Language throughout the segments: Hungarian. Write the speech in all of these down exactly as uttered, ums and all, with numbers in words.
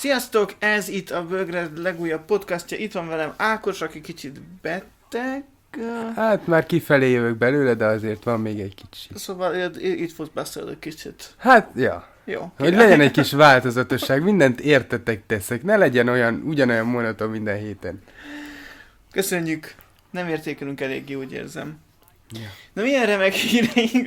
Sziasztok, ez itt a Bögre legújabb podcastja, itt van velem Ákos, aki kicsit beteg. Hát már kifelé jövök belőle, de azért van még egy kicsi. Szóval itt fogsz beszélni kicsit. Hát, ja. Jó. Hogy király. Legyen egy kis változatosság, mindent értetek teszek, ne legyen olyan, ugyanolyan monoton minden héten. Köszönjük, nem értékelünk eléggé, úgy érzem. Ja. Na milyen remek híreink?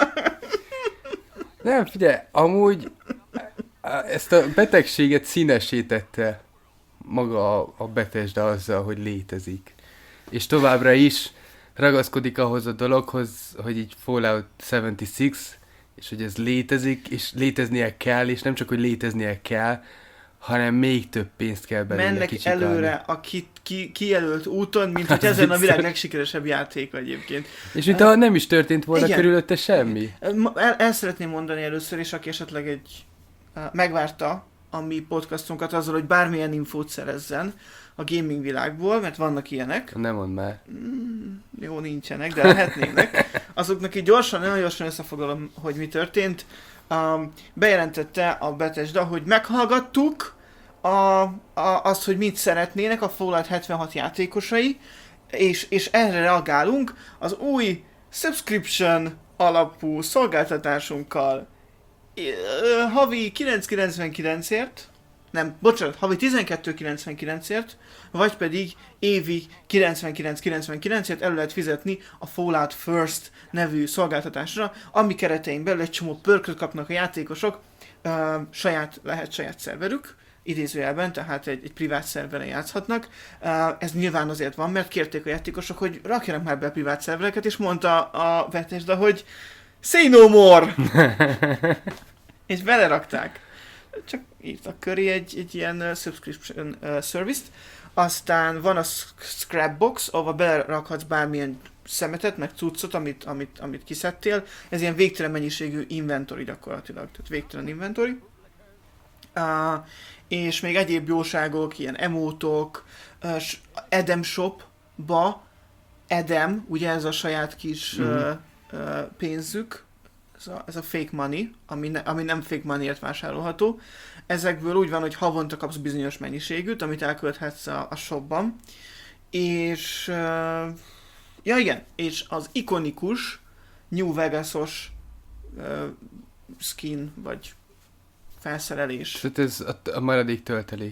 Nem, figyelj, amúgy ezt a betegséget színesítette maga a Bethesda azzal, hogy létezik. És továbbra is ragaszkodik ahhoz a dologhoz, hogy így Fallout hetvenhat, és hogy ez létezik, és léteznie kell, és nem csak, hogy léteznie kell, hanem még több pénzt kell belőle mennek kicsikálni. előre a ki, ki, kijelölt úton, mint hogy ezen a világ legsikeresebb játéka egyébként. És mint ha nem is történt volna igen. körülötte semmi. El, el szeretném mondani először is, aki esetleg egy uh, megvárta a mi podcastunkat azzal, hogy bármilyen infót szerezzen a gaming világból, mert vannak ilyenek. Nem mondd már. Mm, jó, nincsenek, de lehetnének. Azoknak így gyorsan, nagyon gyorsan összefoglalom, hogy mi történt. Um, bejelentette a Bethesda, hogy meghallgattuk a, a, azt, hogy mit szeretnének a Fallout hetvenhat játékosai, és, és erre reagálunk az új subscription alapú szolgáltatásunkkal uh, havi kilenc kilencvenkilencért, nem, bocsánat, havi tizenkettő kilencvenkilencért, vagy pedig évi kilencvenkilenc kilencvenkilencért elő lehet fizetni a Fallout First nevű szolgáltatásra, ami keretein belül egy csomó perköt kapnak a játékosok, uh, saját, lehet saját szerverük, idézőjelben, tehát egy, egy privát szerveren játszhatnak. Uh, ez nyilván azért van, mert kérték a játékosok, hogy rakjanak már be a privát szervereket, és mondta a Bethesda, hogy say no more! És belerakták. Csak írtak köré egy, egy ilyen uh, subscription uh, service-t. Aztán van a Scrapbox, ahol belerakhatsz bármilyen szemetet, meg cuccot, amit, amit, amit kiszedtél. Ez ilyen végtelen mennyiségű inventory gyakorlatilag, tehát végtelen inventory. Uh, és még egyéb jóságok, ilyen emótok, uh, Edem Shop-ba, Edem, ugye ez a saját kis mm. uh, uh, pénzük, ez a, ez a fake money, ami, ne, ami nem fake moneyért vásárolható. Ezekből úgy van, hogy havonta kapsz bizonyos mennyiségűt, amit elkölthetsz a, a shopban. És, uh, ja igen, és az ikonikus New Vegas-os uh, skin, vagy felszerelés. Tehát ez a, a maradék töltelék.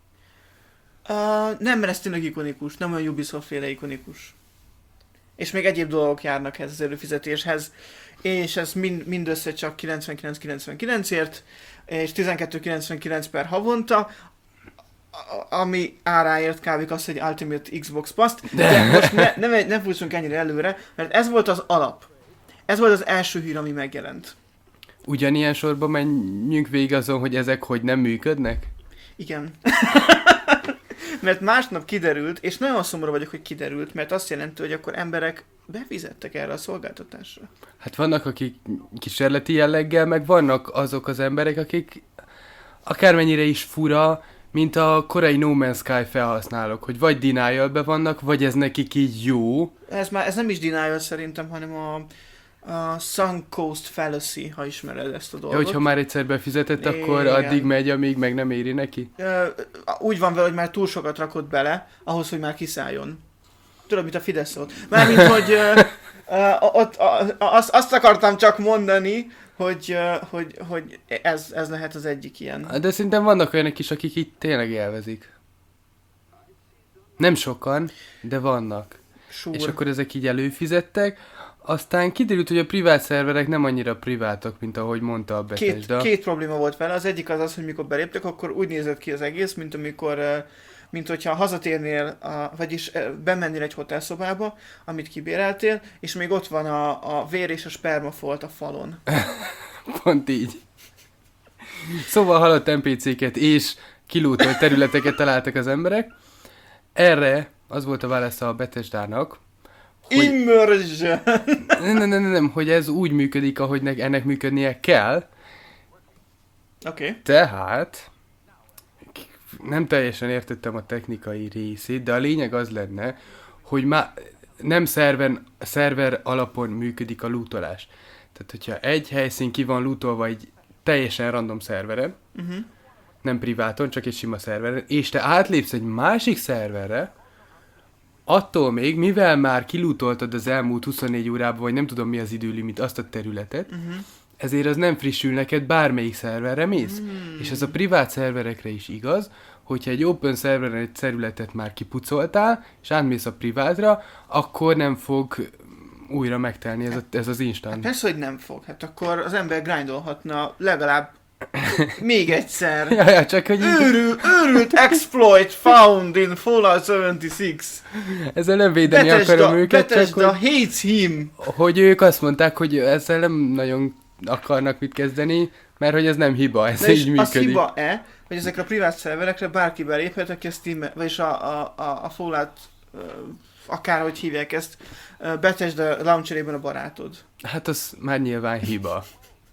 Uh, nem, mert ez tényleg ikonikus, nem olyan Ubisoft-féle ikonikus. És még egyéb dolgok járnak ez az előfizetéshez. És ez mind, mindössze csak kilencvenkilenc kilencvenkilencért, és tizenkettő kilencvenkilenc per havonta, ami áráért kb. Az, hogy Ultimate Xbox Pass-t. De most ne, nem, nem fussunk ennyire előre, mert ez volt az alap. Ez volt az első hír, ami megjelent. Ugyanilyen sorban menjünk végig azon, hogy ezek hogy nem működnek? Igen. Mert másnap kiderült, és nagyon szomorú vagyok, hogy kiderült, mert azt jelenti, hogy akkor emberek befizettek erre a szolgáltatásra. Hát vannak, akik kísérleti jelleggel, meg vannak azok az emberek, akik akármennyire is fura, mint a korai No Man's Sky felhasználók, hogy vagy denialbe vannak, vagy ez nekik így jó. Ez már ez nem is denial szerintem, hanem a, a Sunk Cost Fallacy, ha ismered ezt a dolgot. Ja, hogyha már egyszer befizetett, akkor igen. addig megy, amíg meg nem éri neki? Úgy van vele, hogy már túl sokat rakott bele, ahhoz, hogy már kiszálljon. Tudod, mint a Fidesz szólt. Mármint, hogy uh, uh, ott, uh, azt, azt akartam csak mondani, hogy, uh, hogy, hogy ez, ez lehet az egyik ilyen. De szerintem vannak olyanok is, akik itt tényleg élvezik. Nem sokan, de vannak. Sure. És akkor ezek így előfizettek. Aztán kiderült, hogy a privát szerverek nem annyira privátok, mint ahogy mondta a Bethesda. Két, két probléma volt vele. Az egyik az az, hogy mikor beléptek, akkor úgy nézett ki az egész, mint amikor... Uh, mint hogyha hazatérnél, a, vagyis bemennél egy hotelszobába, amit kibéreltél, és még ott van a, a vér és a spermafolt a falon. Pont így. Szóval halott en pé céket és kilútolt területeket találtak az emberek. Erre az volt a válasz a Bethesdának, hogy... Immersion! Nem, nem, nem, nem, hogy ez úgy működik, ahogy ne, ennek működnie kell. Oké. Okay. Tehát... nem teljesen értettem a technikai részét, de a lényeg az lenne, hogy már nem szerver, szerver alapon működik a lootolás. Tehát, hogyha egy helyszín ki van lootolva egy teljesen random szerveren, uh-huh. nem priváton, csak egy sima szerveren, és te átlépsz egy másik szerverre, attól még, mivel már kilútoltad az elmúlt huszonnégy órában, vagy nem tudom mi az időlimit, azt a területet, uh-huh. ezért az nem frissül neked, bármelyik szerverre mész. Hmm. És ez a privát szerverekre is igaz, hogyha egy open szerveren egy területet már kipucoltál, és átmész a privátra, akkor nem fog újra megtelni ez, a, ez az instant. Hát persze, hogy nem fog. Hát akkor az ember grindolhatna legalább még egyszer. ja, ja, csak hogy Őrül, őrült exploit found in Fallout hetvenhat. Ezzel nem védeni Bethesda, akarom őket, Bethesda csak hogy, hates him. hogy ők azt mondták, hogy ezzel nem nagyon akarnak mit kezdeni, mert hogy ez nem hiba, ez de így működik. Az hiba-e, hogy ezekre a privát szerverekre bárki beléphet, aki a Steam, vagyis a, a, a, a Fallout, uh, akárhogy hívják ezt, uh, Bethesda launcherében a barátod? Hát az már nyilván hiba.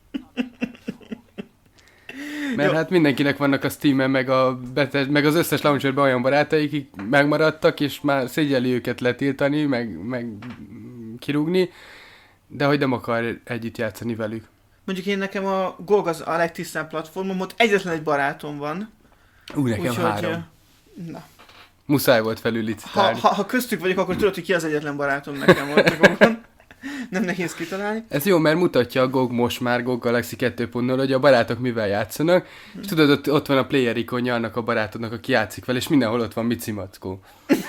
Mert hát mindenkinek vannak a Steam-en, meg, a Bethesda, meg az összes launcherben olyan barátaik, akik megmaradtak, és már szégyelli őket letiltani, meg, meg kirúgni, de hogy nem akar együtt játszani velük. Mondjuk én nekem a gé o gé az a legtisztább platformom, ott egyetlen egy barátom van. Ú, nekem Úgyhogy, három. Na. Muszáj volt felüllicitálni. Ha, ha, ha köztük vagyok, akkor tudod, hogy ki az egyetlen barátom nekem ott a gé nem nehéz kitalálni. Ez jó, mert mutatja a gé o gé most már, gé o gé Galaxy kettő pont null, hogy a barátok mivel játszanak, hmm. és tudod, ott, ott van a player ikonja annak a barátodnak, aki játszik vele, és mindenhol ott van Mici Mackó.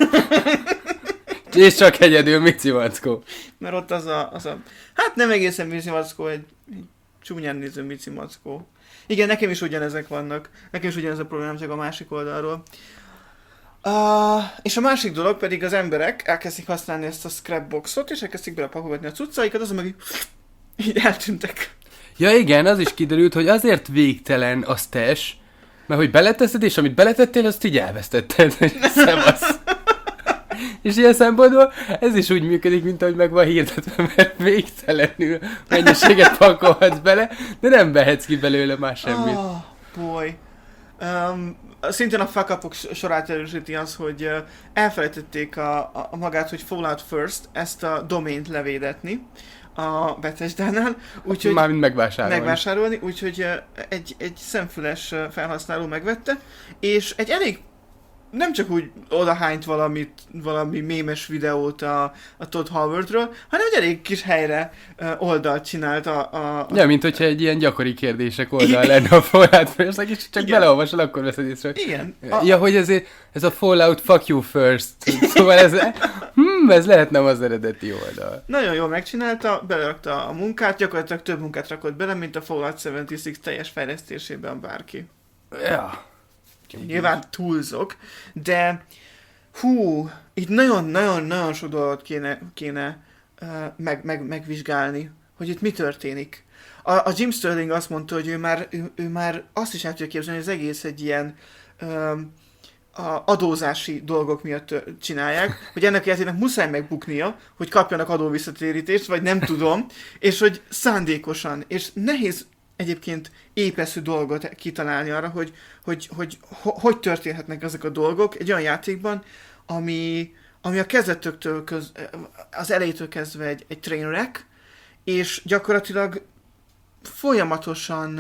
és csak egyedül Mici Mackó. Mert ott az a, az a... Hát nem egészen Mici Mackó, egy, egy csúnyán néző Mici Mackó. Igen, nekem is ugyanezek vannak. Nekem is ugyanez a problémám, csak a másik oldalról. Uh, és a másik dolog pedig az emberek elkezdik használni ezt a scrapboxot, és elkezdik belepakolgatni a cuccaikat, azon meg így, így eltűntek. Ja igen, az is kiderült, hogy azért végtelen a stash, mert hogy beleteszed, és amit beletettél, azt így elvesztetted. Szevasz. És ilyen szempontból ez is úgy működik, mint ahogy meg van hirdetve, mert végtelenül mennyiséget pakolhatsz bele, de nem vehetsz ki belőle már semmit. Oh, boy. Um, szintén a fuck-upok sorát erősíti az, hogy uh, elfelejtették a, a, a magát, hogy Fallout First ezt a domaint levédetni a Bethesda-nál, úgyhogy mármint megvásárolni. megvásárolni, úgyhogy uh, egy, egy szemfüles uh, felhasználó megvette, és egy elég nem csak úgy odahányt valamit, valami mémes videót a, a Todd Howardről, hanem egy elég kis helyre uh, oldalt csinált a... a, a... Ja, mint hogyha egy ilyen gyakori kérdések oldal lenne a Fallout First, és csak Igen. beleolvasol, akkor veszed észre. Igen. A... Ja, hogy ez, ez a Fallout Fuck You First. Szóval ez, hmm, ez lehet nem az eredeti oldal. Nagyon jól megcsinálta, belerakta a munkát, gyakorlatilag több munkát rakott bele, mint a Fallout hetvenhat teljes fejlesztésében bárki. Ja. Nyilván túlzok, de hú, itt nagyon-nagyon-nagyon sok dolgot kéne, kéne uh, meg, meg, megvizsgálni, hogy itt mi történik. A, a Jim Sterling azt mondta, hogy ő már, ő, ő már azt is el tudja képzelni, hogy az egész egy ilyen um, a adózási dolgok miatt csinálják, hogy ennek a játéknak muszáj megbuknia, hogy kapjanak adóvisszatérítést, vagy nem tudom, és hogy szándékosan, és nehéz egyébként épeszű dolgot kitalálni arra, hogy hogy, hogy, hogy hogy történhetnek ezek a dolgok egy olyan játékban, ami, ami a kezdetöktől köz, az elejétől kezdve egy, egy trainwreck, és gyakorlatilag folyamatosan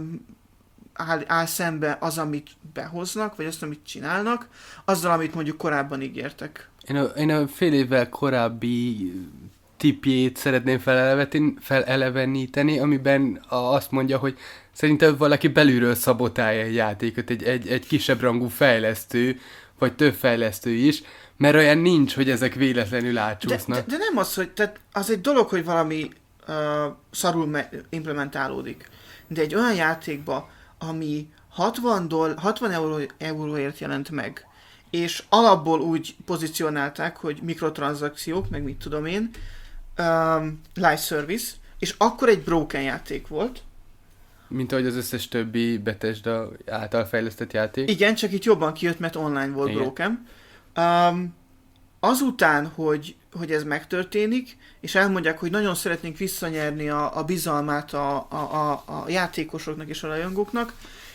áll, áll szembe az, amit behoznak, vagy azt, amit csinálnak, azzal, amit mondjuk korábban ígértek. Én a, én a fél évvel korábbi tipjét szeretném feleleveníteni, amiben azt mondja, hogy szerintem valaki belülről szabotálja egy játékot, egy, egy, egy kisebb rangú fejlesztő, vagy több fejlesztő is, mert olyan nincs, hogy ezek véletlenül átsúsznak. De, de, de nem az, hogy tehát az egy dolog, hogy valami uh, szarul me- implementálódik. De egy olyan játékba, ami hatvan, doll- hatvan euró, euróért jelent meg, és alapból úgy pozícionálták, hogy mikrotranszakciók, meg mit tudom én, um, live service, és akkor egy broken játék volt. Mint ahogy az összes többi Bethesda által fejlesztett játék. Igen, csak itt jobban kijött, mert online volt Igen. broken. Um, azután, hogy, hogy ez megtörténik, és elmondják, hogy nagyon szeretnénk visszanyerni a, a bizalmát a, a, a, a játékosoknak és a rajongóknak,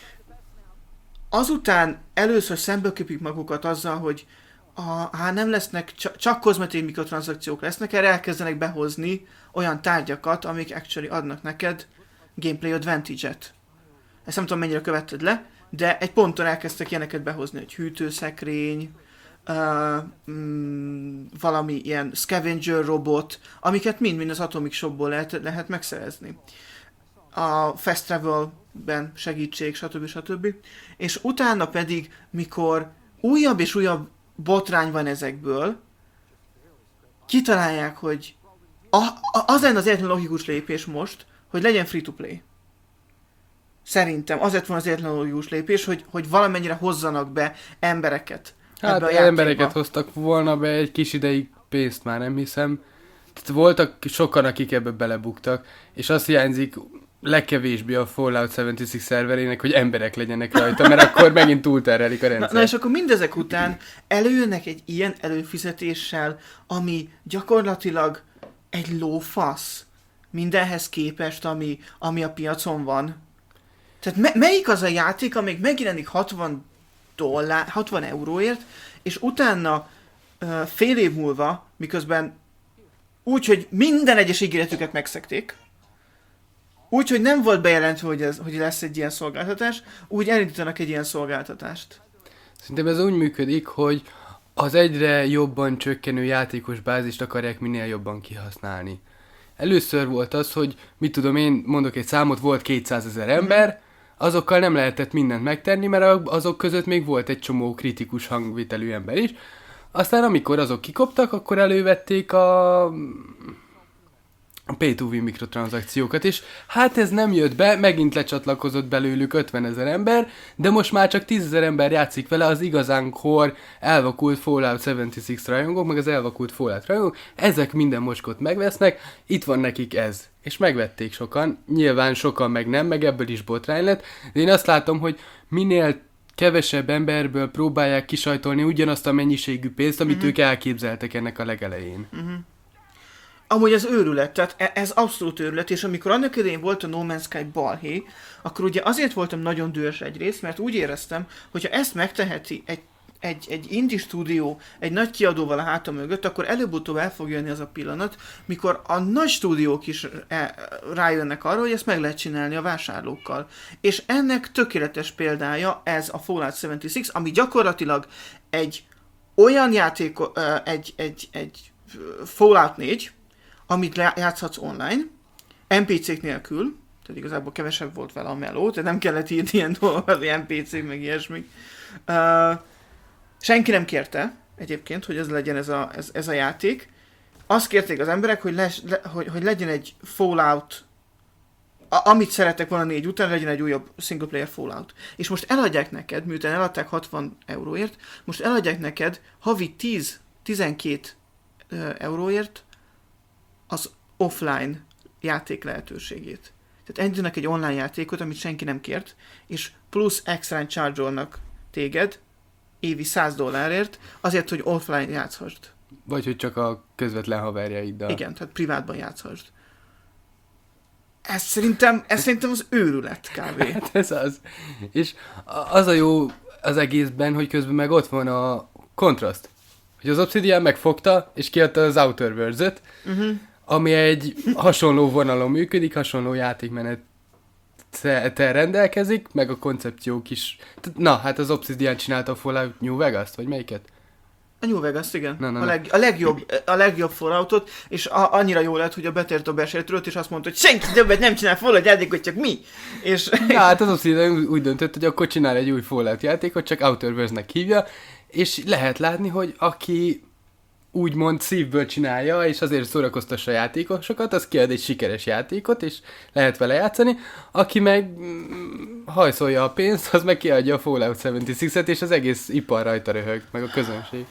azután először szembeköpik magukat azzal, hogy a, hát nem lesznek, csak, csak kozmetikai mikrotranszakciók lesznek, erre elkezdenek behozni olyan tárgyakat, amik actually adnak neked gameplay advantage-et. Ezt nem tudom, mennyire követted le, de egy ponton elkezdtek ilyeneket behozni, hogy hűtőszekrény, uh, mm, valami ilyen scavenger robot, amiket mind-mind az Atomic Shopból lehet, lehet megszerezni. A Fast Travel-ben segítség, stb. stb. És utána pedig, mikor újabb és újabb botrány van ezekből, kitalálják, hogy a, a, az lenne az egyetlen logikus lépés most, hogy legyen free-to-play. Szerintem az lett volna az egyetlen logikus lépés, hogy, hogy valamennyire hozzanak be embereket. Hát ebbe a játékba. embereket hoztak volna be egy kis ideig, pénzt már nem hiszem. Tehát voltak sokan, akik ebbe belebuktak, és azt hiányzik legkevésbé a Fallout hetvenhat szerverének, hogy emberek legyenek rajta, mert akkor megint túlterhelik a rendszer. Na, na és akkor mindezek után előjönnek egy ilyen előfizetéssel, ami gyakorlatilag egy lófasz mindenhez képest, ami, ami a piacon van. Tehát me- melyik az a játék, amíg megjelenik hatvan dollár, hatvan euróért, és utána uh, fél év múlva, miközben úgy, hogy minden egyes ígéretüket megszegték, úgy, hogy nem volt bejelentve, hogy, ez, hogy lesz egy ilyen szolgáltatás, úgy elindítanak egy ilyen szolgáltatást. Szerintem ez úgy működik, hogy az egyre jobban csökkenő játékos bázist akarják minél jobban kihasználni. Először volt az, hogy mit tudom én, mondok egy számot, volt kétszázezer ember, azokkal nem lehetett mindent megtenni, mert azok között még volt egy csomó kritikus hangvételű ember is. Aztán amikor azok kikoptak, akkor elővették a, a pay to win mikrotranszakciókat, és hát ez nem jött be, megint lecsatlakozott belőlük ötvenezer ember, de most már csak tízezer ember játszik vele, az igazán core elvakult Fallout hetvenhat rajongók, meg az elvakult Fallout rajongók, ezek minden mocskot megvesznek, itt van nekik ez. És megvették sokan, nyilván sokan meg nem, meg ebből is botrány lett, de én azt látom, hogy minél kevesebb emberből próbálják kisajtolni ugyanazt a mennyiségű pénzt, amit uh-huh. ők elképzeltek ennek a legelején. Uh-huh. Amúgy ez őrület, tehát ez abszolút őrület, és amikor annak idején volt a No Man's Sky balhé, akkor ugye azért voltam nagyon dühös egyrészt, mert úgy éreztem, hogyha ezt megteheti egy, egy, egy indie stúdió, egy nagy kiadóval a háta mögött, akkor előbb-utóbb el fog jönni az a pillanat, mikor a nagy stúdiók is rájönnek arra, hogy ezt meg lehet csinálni a vásárlókkal. És ennek tökéletes példája ez a Fallout hetvenhat, ami gyakorlatilag egy olyan játék, egy, egy, egy Fallout négy, amit játszhatsz online, en pé cé-k nélkül, tehát igazából kevesebb volt vele a meló, tehát nem kellett írni ilyen dolgokat, en pé cé-k, meg ilyesmi. Uh, senki nem kérte egyébként, hogy ez legyen ez a, ez, ez a játék. Azt kérték az emberek, hogy, les, le, hogy, hogy legyen egy Fallout, a, amit szerettek volna négy után, legyen egy újabb single player Fallout. És most eladják neked, miután eladták hatvan euróért, most eladják neked havi tíz-tizenkét euróért az offline játék lehetőségét. Tehát elindítanak egy online játékot, amit senki nem kért, és plusz extrán charge-olnak téged évi száz dollárért, azért, hogy offline játszhassd. Vagy hogy csak a közvetlen haverjaiddal. Igen, tehát privátban játszhassd. Ez szerintem, ez szerintem az őrület kávé. Hát ez az. És az a jó az egészben, hogy közben meg ott van a kontraszt. Hogy az Obsidian megfogta, és kiadta az Outer Worlds-öt, uh-huh. ami egy hasonló vonalon működik, hasonló játékmenettel rendelkezik, meg a koncepciók is. Na, hát az Obsidian csinálta a Fallout New Vegas-t, vagy melyiket? A New Vegas, igen. Na, na, a, leg, na. a, legjobb, a legjobb Falloutot, és a, annyira jó lett, hogy a Bethesda besértődött, és azt mondta, hogy senki többet nem csinál Fallout játékot, csak mi. És... Ja, hát az Obsidian úgy döntött, hogy akkor csinál egy új Fallout játékot, csak Outer Worlds-nek hívja, és lehet látni, hogy aki úgymond szívből csinálja, és azért szórakoztassa a játékosokat, az kiad egy sikeres játékot, és lehet vele játszani. Aki meg mm, hajszolja a pénzt, az meg kiadja a Fallout hetvenhat-et, és az egész ipar rajta röhög, meg a közönség.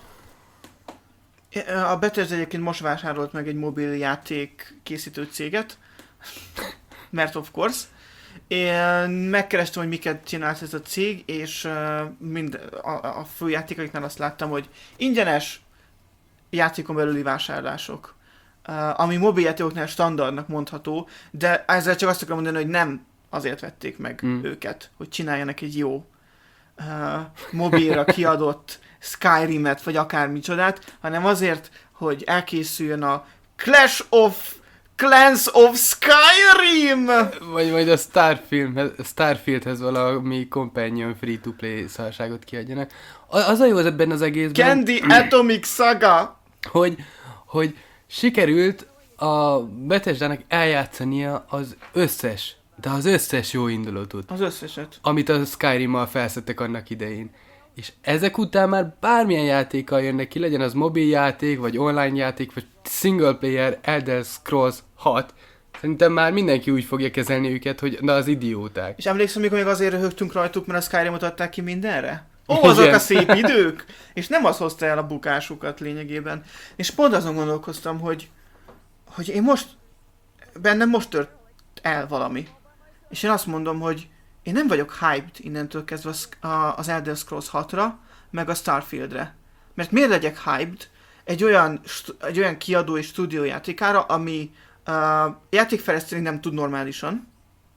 A Bethesda egyébként most vásárolt meg egy mobil játék készítő céget, mert of course. Én megkerestem, hogy miket csinált ez a cég, és mind a, a főjátékaiknál azt láttam, hogy ingyenes játékon belüli vásárlások, ami mobiljátékoknál standardnak mondható, de ezzel csak azt akarom mondani, hogy nem azért vették meg mm. őket, hogy csináljanak egy jó uh, mobilra kiadott Skyrim-et, vagy akármicsodát, hanem azért, hogy elkészüljön a Clash of Clans of Skyrim! Vagy majd a Starfield, Starfieldhez valami companion free-to-play szarságot kiadjanak. A- az a jó az ebben az egészben, Candy Atomic Saga! hogy, hogy sikerült a Bethesdának eljátszania az összes, de az összes jó indulatot, Az összeset. amit a Skyrim-mal felszettek annak idején. És ezek után már bármilyen játékkal jönnek ki, legyen az mobil játék, vagy online játék, vagy single player Elder Scrolls hat, szerintem már mindenki úgy fogja kezelni őket, hogy na az idióták. És emlékszem, mikor még azért röhögtünk rajtuk, mert a Skyrimot adták ki mindenre? Ó, azok Igen. a szép idők! És nem az hozta el a bukásukat lényegében. És pont azon gondolkoztam, hogy, hogy én most, bennem most tört el valami. És én azt mondom, hogy én nem vagyok hyped innentől kezdve az- a- az Elder Scrolls hatra, meg a Starfieldre. Mert miért legyek hyped egy olyan, st- egy olyan kiadó és stúdiójátékára, ami uh, játékfejleszteni nem tud normálisan,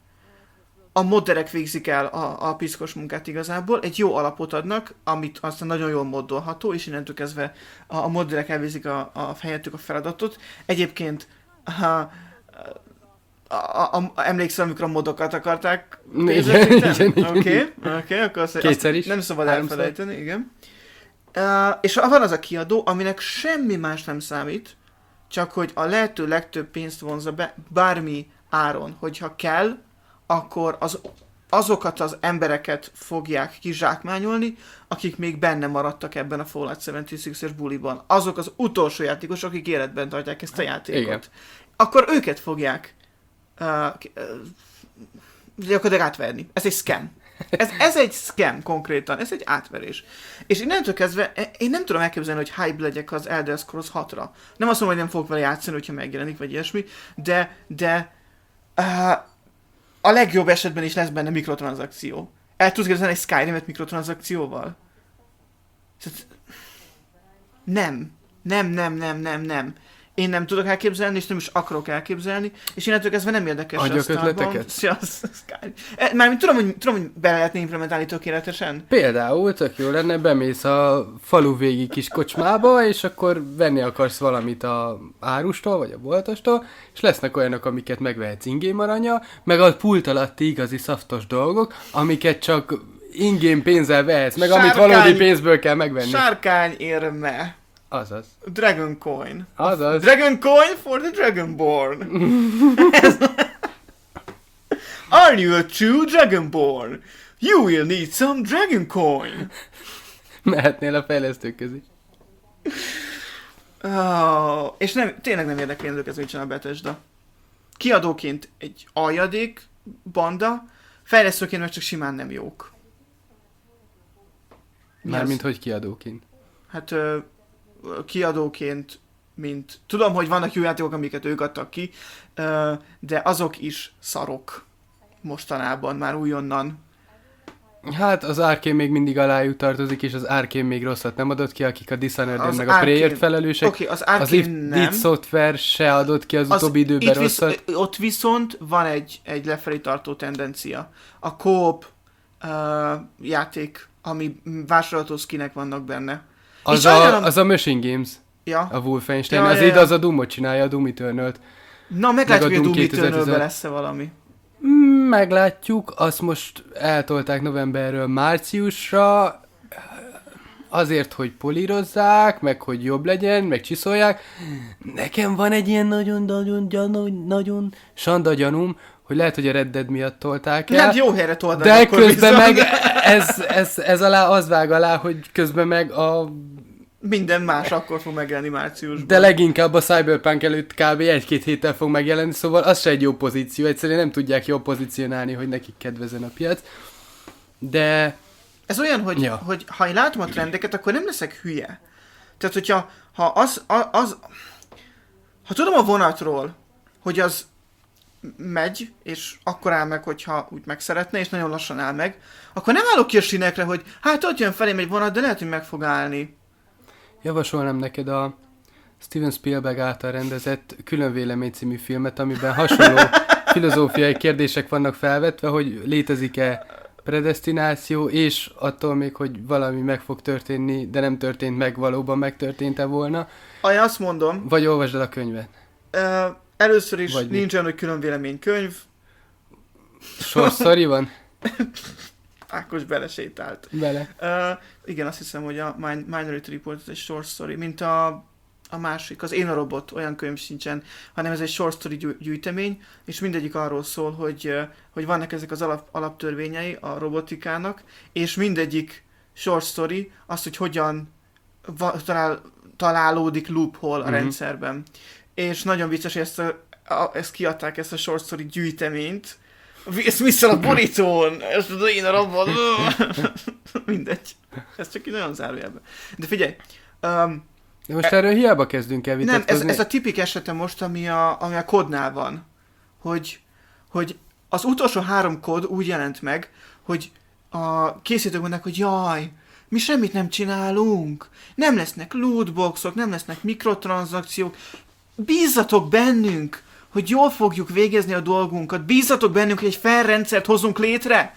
a modderek végzik el a, a piszkos munkát igazából, egy jó alapot adnak, amit aztán nagyon jól moddolható, és innentől kezdve a, a modderek elvégzik a, a helyettük a feladatot. Egyébként a, a, a, a, emlékszel, amikor a modokat akarták Igen, igen, igen. Oké, oké, akkor azt, Kétszer azt is, nem szabad háromszor. elfelejteni, igen. Uh, és van az a kiadó, aminek semmi más nem számít, csak hogy a lehető legtöbb pénzt vonzza be bármi áron, hogyha kell, akkor az, azokat az embereket fogják kizsákmányolni, akik még benne maradtak ebben a Fallout hetvenhatos-es buliban. Azok az utolsó játékosok, akik életben tartják ezt a játékot. Igen. Akkor őket fogják uh, uh, gyakorlatilag átverni. Ez egy scam. Ez, ez egy scam konkrétan, ez egy átverés. És innentől kezdve én nem tudom elképzelni, hogy hype legyek az Elder Scrolls hatra. Nem azt mondom, hogy nem fogok vele játszani, hogyha megjelenik, vagy ilyesmi, de, de uh, a legjobb esetben is lesz benne mikrotranszakció. El tudsz képzelni egy Skyrim-et mikrotranszakcióval? Nem. Nem, nem, nem, nem, nem. Én nem tudok elképzelni, és nem is akarok elképzelni, és innentől kezdve nem érdekes Adjak a Starbound. ötleteket? Ja, Skyrim. E, Mármint tudom, hogy, tudom, hogy be lehetne implementálni tökéletesen. Például tök jó lenne, bemész a falu végi kis kocsmába, és akkor venni akarsz valamit a árustól, vagy a boltostól, és lesznek olyanok, amiket megvehetsz ingame aranya, meg a pult alatti igazi szaftos dolgok, amiket csak ingame pénzzel vehetsz, meg amit Sárkány- valódi pénzből kell megvenni. Sárkány érme. Azaz. Dragon Coin. Azaz. Dragon Coin for the Dragonborn. Are you a true Dragonborn? You will need some Dragon Coin. Mehetnél a fejlesztők közé. Oh, és nem, tényleg nem érdekel őket, hogy csinál a Bethesda. Kiadóként egy aljadék banda, fejlesztőként meg csak simán nem jók. Mi az? Mármint hogy kiadóként. Hát ö, kiadóként, mint... Tudom, hogy vannak jó játékok, amiket ők adtak ki, ö, de azok is szarok mostanában, már újonnan. Hát az Arkane még mindig alájuk tartozik, és az Arkane még rosszat nem adott ki, akik a Dishonored Az meg a Arkane- Preyért felelősek. Oké, az Az Arkane id nem. Software se adott ki az, Az utóbbi időben itt visz, rosszat. ott viszont van egy, egy lefelé tartó tendencia. A co-op uh, játék, ami vásárolható skinek vannak benne. Az és a, sajnálom- az a Machine Games, Ja. a Wolfenstein, Ja, az ja, id ja. az a Doom-ot csinálja, a Doom Eternal-t. Na, meglátjuk, meg a hogy a Doom Doom Eternal-ben kétezer-tizenöt. lesz-e valami. Mm, Meglátjuk, azt most eltolták novemberről márciusra, azért, hogy polírozzák, meg hogy jobb legyen, meg csiszolják. Nekem van egy ilyen nagyon-nagyon nagyon, nagyon sanda gyanúm, hogy lehet, hogy a Red Dead miatt tolták el. Hát jó helyre told De akkor közben viszont. meg ez, ez, ez alá az vág alá, hogy közben meg a... Minden más akkor fog megjelenni márciusban. De leginkább a Cyberpunk előtt kb. egy-két héttel fog megjelenni, szóval az se egy jó pozíció. Egyszerűen nem tudják jól pozícionálni, hogy nekik kedvezzen a piac. De... Ez olyan, hogy, Ja. hogy ha én látom a trendeket, akkor nem leszek hülye. Tehát, hogyha ha az, az, az... Ha tudom a vonatról, hogy az megy, és akkor áll meg, hogyha úgy meg szeretne, és nagyon lassan áll meg, akkor nem állok ki a sinekre, hogy hát ott jön felém egy vonat, de lehet, hogy meg fog állni. Javasolnám neked a Steven Spielberg által rendezett Külön vélemény című filmet, amiben hasonló filozófiai kérdések vannak felvetve, hogy létezik-e predestináció, és attól még, hogy valami meg fog történni, de nem történt meg, valóban megtörtént-e volna, Aj, azt mondom, vagy olvasd el a könyvet. ö, Először is Vagy nincs olyan, hogy külön véleménykönyv. Sorszori van? Ákos belesétált. Bele. Uh, igen, azt hiszem, hogy a Min- Minority Report ez egy short story, mint a, a másik, az Én a robot, olyan könyv sincsen, hanem ez egy short story gyű- gyűjtemény, és mindegyik arról szól, hogy, uh, hogy vannak ezek az alap, alaptörvényei a robotikának, és mindegyik short story az, hogy hogyan va- talál, találódik loophole a Mhm. rendszerben. És nagyon vicces, hogy ezt, a, a, ezt kiadták, ezt a short story gyűjteményt, ezt vissza a borítón, ezt az Én a robot, mindegy. Ez csak így nagyon zárójelben. De figyelj, um, De most erről hiába kezdünk el nem, vitatkozni. ez, ez a tipik esete most, ami a, ami a kodnál van, hogy, hogy az utolsó három kód úgy jelent meg, hogy a készítők mondják, hogy jaj, mi semmit nem csinálunk, nem lesznek lootboxok, nem lesznek mikrotranszakciók, bízzatok bennünk, hogy jól fogjuk végezni a dolgunkat, bízzatok bennünk, hogy egy fair rendszert hozunk létre,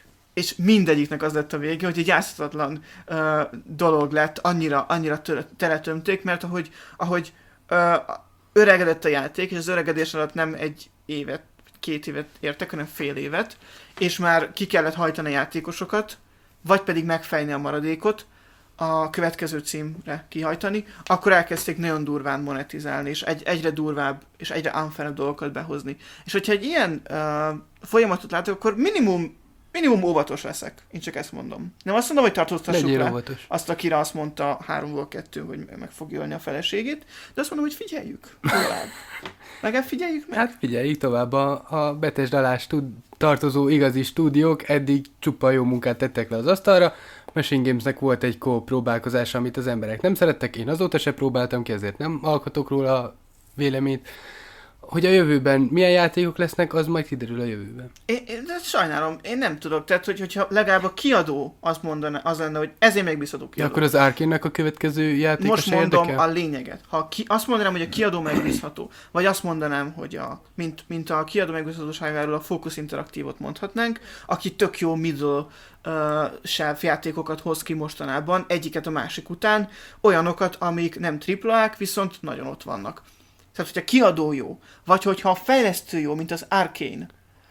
és mindegyiknek az lett a vége, hogy egy játszhatatlan uh, dolog lett, annyira, annyira tö- teletömték, mert ahogy, ahogy uh, öregedett a játék, és az öregedés alatt nem egy évet, két évet értek, hanem fél évet, és már ki kellett hajtani a játékosokat, vagy pedig megfejni a maradékot, a következő címre kihajtani, akkor elkezdték nagyon durván monetizálni, és egy, egyre durvább, és egyre unfair dolgokat behozni. És hogyha egy ilyen uh, folyamatot látok, akkor minimum, minimum óvatos leszek. Én csak ezt mondom. Nem azt mondom, hogy tartóztassuk Legyél le óvatos. azt, akire azt mondta háromból kettő, hogy meg fogja ölni a feleségét, de azt mondom, hogy figyeljük tovább. Legalább figyeljük meg. Hát figyeljük tovább, a, a Bethesda alá tud, tartozó igazi stúdiók eddig csupa jó munkát tettek le az asztalra. Machine Gamesnek volt egy co próbálkozása, amit az emberek nem szerettek, én azóta se próbáltam ki, ezért nem alkotok róla véleményt. Hogy a jövőben milyen játékok lesznek, az majd kiderül a jövőben. Én, én de sajnálom, én nem tudok, tehát hogy, hogyha legalább a kiadó azt mondaná, az lenne, hogy ezért megbízható De kiadó. akkor az Arkane-nak a következő játékos Most mondom érdekel? a lényeget. Ha ki, azt mondanám, hogy a kiadó megbízható, vagy azt mondanám, hogy a, mint, mint a kiadó megbízhatóságáról a Focus Interactive-ot mondhatnánk, aki tök jó middle uh, shelf játékokat hoz ki mostanában, egyiket a másik után, olyanokat, amik nem triplák, viszont nagyon ott vannak. Tehát, hogyha kiadó jó, vagy hogyha a fejlesztő jó, mint az Arkane,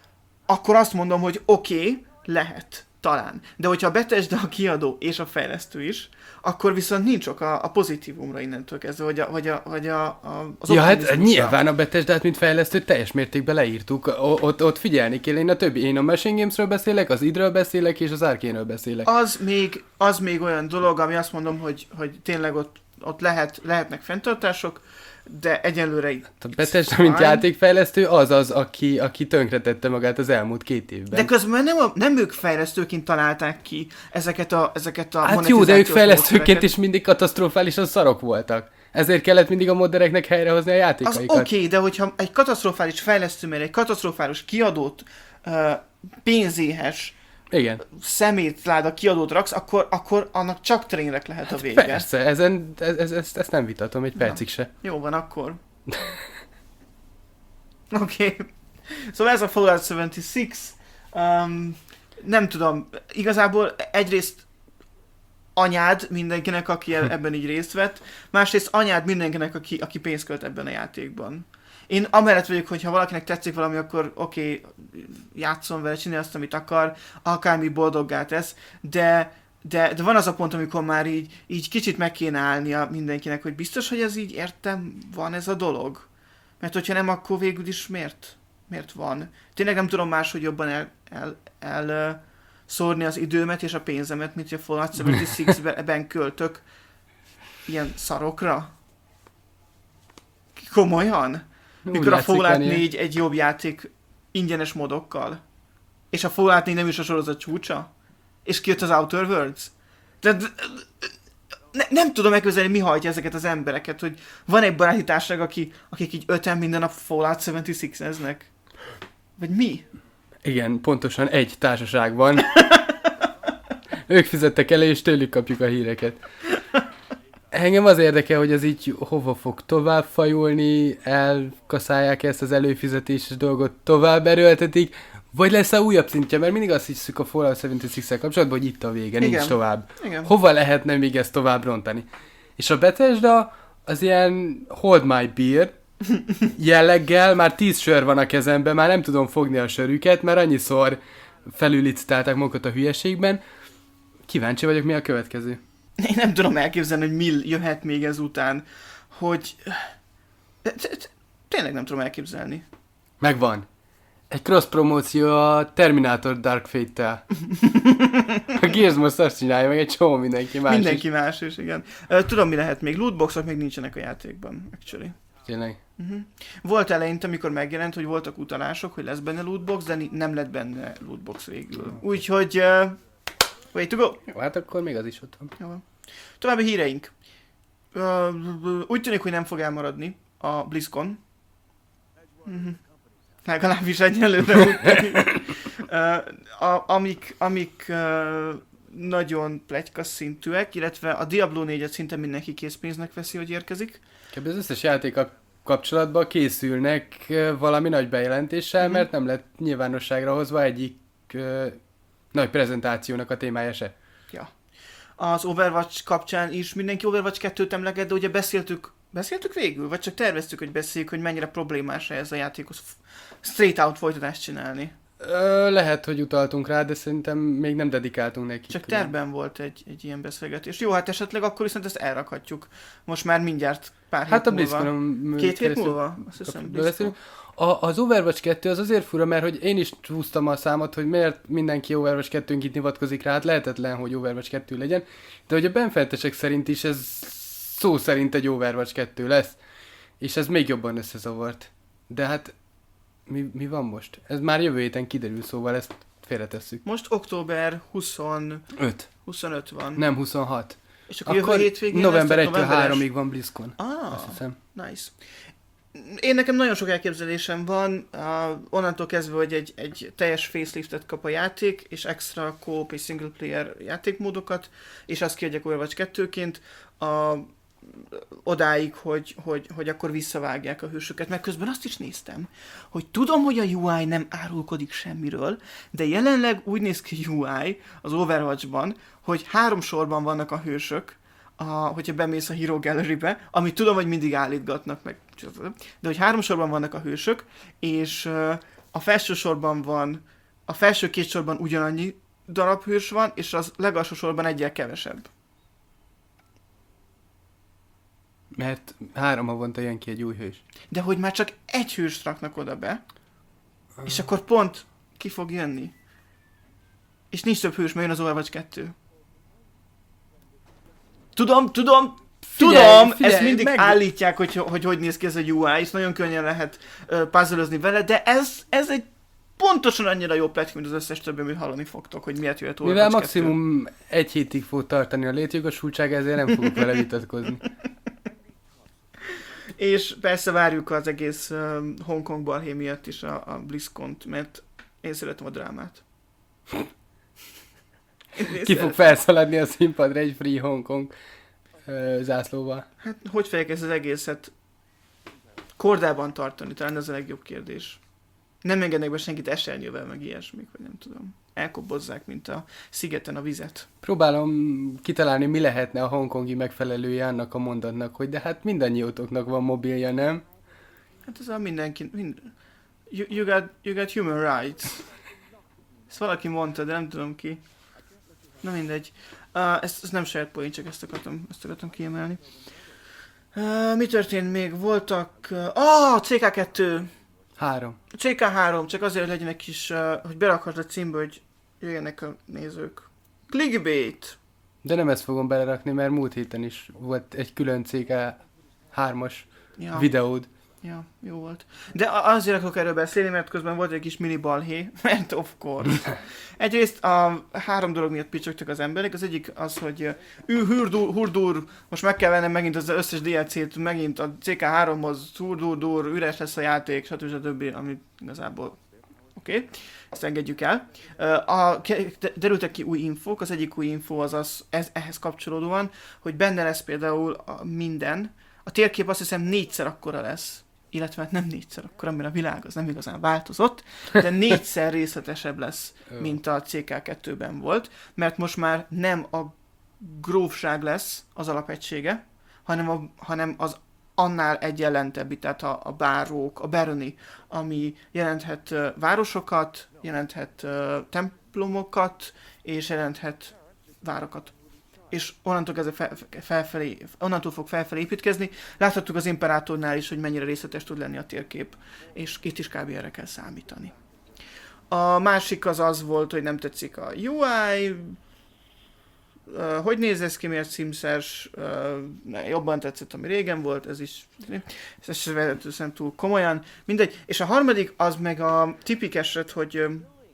akkor azt mondom, hogy oké, okay, lehet, talán. De hogyha a Bethesda a kiadó és a fejlesztő is, akkor viszont nincs ok a, a pozitívumra innentől kezdve, vagy, a, vagy, a, vagy a, a, az Ja, hát optimizmusra. nyilván a Bethesda-t, mint fejlesztőt teljes mértékben leírtuk. O- ott, ott figyelni kell, én a többi. Én a Machine Gamesről beszélek, az idről beszélek, és az Arkane-ről beszélek. Az még, az még olyan dolog, ami azt mondom, hogy, hogy tényleg ott, ott lehet, lehetnek fenntartások, de egyelőre így. A Bethesda, mint fine. játékfejlesztő, az az, aki, aki tönkretette magát az elmúlt két évben. De közben nem, a, nem ők fejlesztőként találták ki ezeket a, ezeket a Hát jó, de ők monetizációs fejlesztőként módszereket. is mindig katasztrofálisan szarok voltak. Ezért kellett mindig a moddereknek helyrehozni a Az játékaikat. oké, okay, de hogyha egy katasztrofális fejlesztő, mert egy katasztrofális kiadót, uh, pénzéhes Igen. szemétláda kiadót raksz, akkor, akkor annak csak trénrek lehet a vége. Persze, ezen, ez, ez, ezt, ezt nem vitatom egy percig se. Jó van, akkor. Oké. Okay. Szóval ez a Fallout hetvenhat. Um, nem tudom, igazából egyrészt anyád mindenkinek, aki ebben így részt vett, másrészt anyád mindenkinek, aki, aki pénzt költ ebben a játékban. Én amellett vagyok, hogy ha valakinek tetszik valami, akkor oké, okay, játszom vele, csinálj azt, amit akar, akármi boldoggá tesz, de, de, de van az a pont, amikor már így, így kicsit meg kéne állnia mindenkinek, hogy biztos, hogy ez így értem van ez a dolog. Mert hogyha nem, akkor végül is miért? Miért van? Tényleg nem tudom máshogy jobban el, el, el uh, szórni az időmet és a pénzemet, mint hogy a Fallout hetvenhat-ben költök ilyen szarokra. Komolyan? Úgy Mikor a látszik, Fallout Daniel. négy egy jobb játék ingyenes modokkal. És a Fallout négy nem is a sorozat csúcsa. És kijött az Outer Worlds. De, de, ne, nem tudom elképzelni, mi hajtja ezeket az embereket, hogy van egy baráti társaság, aki, akik így öten minden nap Fallout hetvenhat-eznek. Vagy mi? Igen, pontosan egy társaság van. Ők fizettek elő, és tőlük kapjuk a híreket. Engem az érdekel, hogy ez így hova fog tovább fajulni, elkaszálják ezt az előfizetéses dolgot, tovább erőltetik, vagy lesz a újabb szintje, mert mindig azt hiszük a Fallout hetvenhat-szel kapcsolatban, hogy itt a vége, Igen. nincs tovább. Igen. Hova lehetne még ezt tovább rontani? És a Bethesda az ilyen hold my beer, jelleggel, már tíz sör van a kezemben, már nem tudom fogni a sörüket, mert annyiszor felülicitálták magukat a hülyeségben. Kíváncsi vagyok, mi a következő. Én nem tudom elképzelni, hogy mi jöhet még ezután, hogy... Tényleg nem tudom elképzelni. Megvan. Egy cross promóció a Terminator Dark Fate-tel. A Gears most azt csinálja, meg egy csomó mindenki más Mindenki is. más is, igen. Tudom, mi lehet még. Lootboxok még nincsenek a játékban, actually. Tényleg. Uh-huh. Volt eleinte, amikor megjelent, hogy voltak utalások, hogy lesz benne lootbox, de nem lett benne lootbox végül. Úgyhogy... Uh, way to go! Jó, hát akkor még az is ott van. Jó. További híreink. Uh, úgy tűnik, hogy nem fog elmaradni a BlizzCon. Uh-huh. Legalábbis egyelőre úgy tűnik. Uh, a, amik amik uh, nagyon pletyka szintűek, illetve a Diablo négyet szinte mindenki készpénznek veszi, hogy érkezik. Kb. Az összes játékkal kapcsolatban készülnek uh, valami nagy bejelentéssel, mm-hmm. mert nem lett nyilvánosságra hozva egyik uh, nagy prezentációnak a témája se. Ja. Az Overwatch kapcsán is mindenki Overwatch kettőt emleget, de ugye beszéltük, beszéltük végül, vagy csak terveztük, hogy beszéljük, hogy mennyire problémás ez a játékhoz straight out folytatást csinálni. Ö, lehet, hogy utaltunk rá, de szerintem még nem dedikáltunk neki. Csak terben volt egy, egy ilyen beszélgetés. Jó, hát esetleg akkor viszont ezt elrakhatjuk. Most már mindjárt pár hát hét a múlva. BlizzCon Két hét múlva? Azt hiszem, BlizzCon. A, az Overwatch kettő az azért fura, mert hogy én is húztam a számot, hogy miért mindenki Overwatch kettőn itt hivatkozik rá, hát lehetetlen, hogy Overwatch kettő legyen, de hogy a benfentesek szerint is ez szó szerint egy Overwatch kettő lesz, és ez még jobban összezavart. De hát mi, mi van most? Ez már jövő héten kiderül, szóval ezt félretesszük. Most október huszonöt öt. huszonöt van. Nem huszonhat. És akkor, akkor jövő hétvégén november egytől háromig van BlizzCon. Ah, azt hiszem. Nice. Én nekem nagyon sok elképzelésem van, uh, onnantól kezdve, hogy egy, egy teljes faceliftet kap a játék, és extra co-op és single player játékmódokat, és azt kiadják Overwatch kettőként, uh, odáig, hogy, hogy, hogy akkor visszavágják a hősöket, mert közben azt is néztem, hogy tudom, hogy a u i nem árulkodik semmiről, de jelenleg úgy néz ki a u i az Overwatchban, hogy három sorban vannak a hősök, a, hogyha bemész a Hero Gallery-be, amit tudom, hogy mindig állítgatnak meg, de hogy három sorban vannak a hősök, és uh, a felső sorban van, a felső két sorban ugyanannyi darab hős van, és az legalsó sorban egyel kevesebb. Mert három havonta jön ki egy új hős. De hogy már csak egy hőst raknak oda be, uh. és akkor pont ki fog jönni. És nincs több hős, mert jön az Overwatch kettő. Tudom, tudom, figyelj, tudom, figyelj, ezt mindig meg... állítják, hogy, hogy hogy néz ki ez a u i, és nagyon könnyen lehet uh, puzzle-özni vele, de ez, ez egy pontosan annyira jó pletyka, mint az összes többi, amit hallani fogtok, hogy miért jöhet Overwatch Mivel maximum kettő. Egy hétig fog tartani a létjogosultság, ezért nem fogok vele vitatkozni. És persze várjuk az egész uh, Hongkong balhé miatt is a, a BlizzCont, mert én szeretem a drámát. Ki fog felszaladni a színpadra egy Free Hongkong uh, zászlóval? Hát hogy fogják ezt az egészet kordában tartani? Talán ez a legjobb kérdés. Nem engednek be senkit esernyővel, meg ilyesmik, vagy nem tudom. Elkobozzák, mint a szigeten a vizet. Próbálom kitalálni, mi lehetne a hongkongi megfelelője annak a mondatnak, hogy de hát mindannyiótoknak van mobilja, nem? Hát ez a mindenki... Mind... You, you, got, you got human rights. Ezt valaki mondta, de nem tudom ki. Na mindegy. Uh, ezt, ezt nem saját poén, csak ezt akartam, ezt akartam kiemelni. Uh, mi történt még? Voltak... Ah, uh, cé ká kettő! Három. cé ká három, csak azért, hogy legyen egy kis, uh, hogy berakhat a címbe, hogy jöjjenek a nézők. Clickbait! De nem ezt fogom belerakni, mert múlt héten is volt egy külön cé ká hármas ja. videód. Ja, jó volt. De azért akarok erről beszélni, mert közben volt egy kis mini balhé, mert of course. Egyrészt a három dolog miatt picsogtak az emberek, az egyik az, hogy ő hurdur, hurdur, most meg kell vennem megint az összes dé el cét, megint a cé ká háromhoz, hurdur, üres lesz a játék, stb. stb. Ami igazából oké, okay. Ezt engedjük el. A, derültek ki új infók, az egyik új info az, az ez, ehhez kapcsolódóan, hogy benne lesz például a minden, a térkép azt hiszem négyszer akkora lesz, illetve nem négyszer akkora, mert a világ az nem igazán változott, de négyszer részletesebb lesz, mint a cé ká kettőben volt, mert most már nem a grófság lesz az alapegysége, hanem, a, hanem az annál egy jelentebbi, tehát a, a bárók, a barony, ami jelenthet uh, városokat, jelenthet uh, templomokat, és jelenthet várokat. És onnantól, ez fel, felfelé, onnantól fog felfelé építkezni. Láthattuk az imperátornál is, hogy mennyire részletes tud lenni a térkép, és itt is kb. Erre kell számítani. A másik az az volt, hogy nem tetszik a u i, uh, hogy néz ez ki, miért címszers, uh, jobban tetszett, ami régen volt, ez is, ez sem vehetőszem túl komolyan, mindegy. És a harmadik az meg a tipik eset, hogy uh,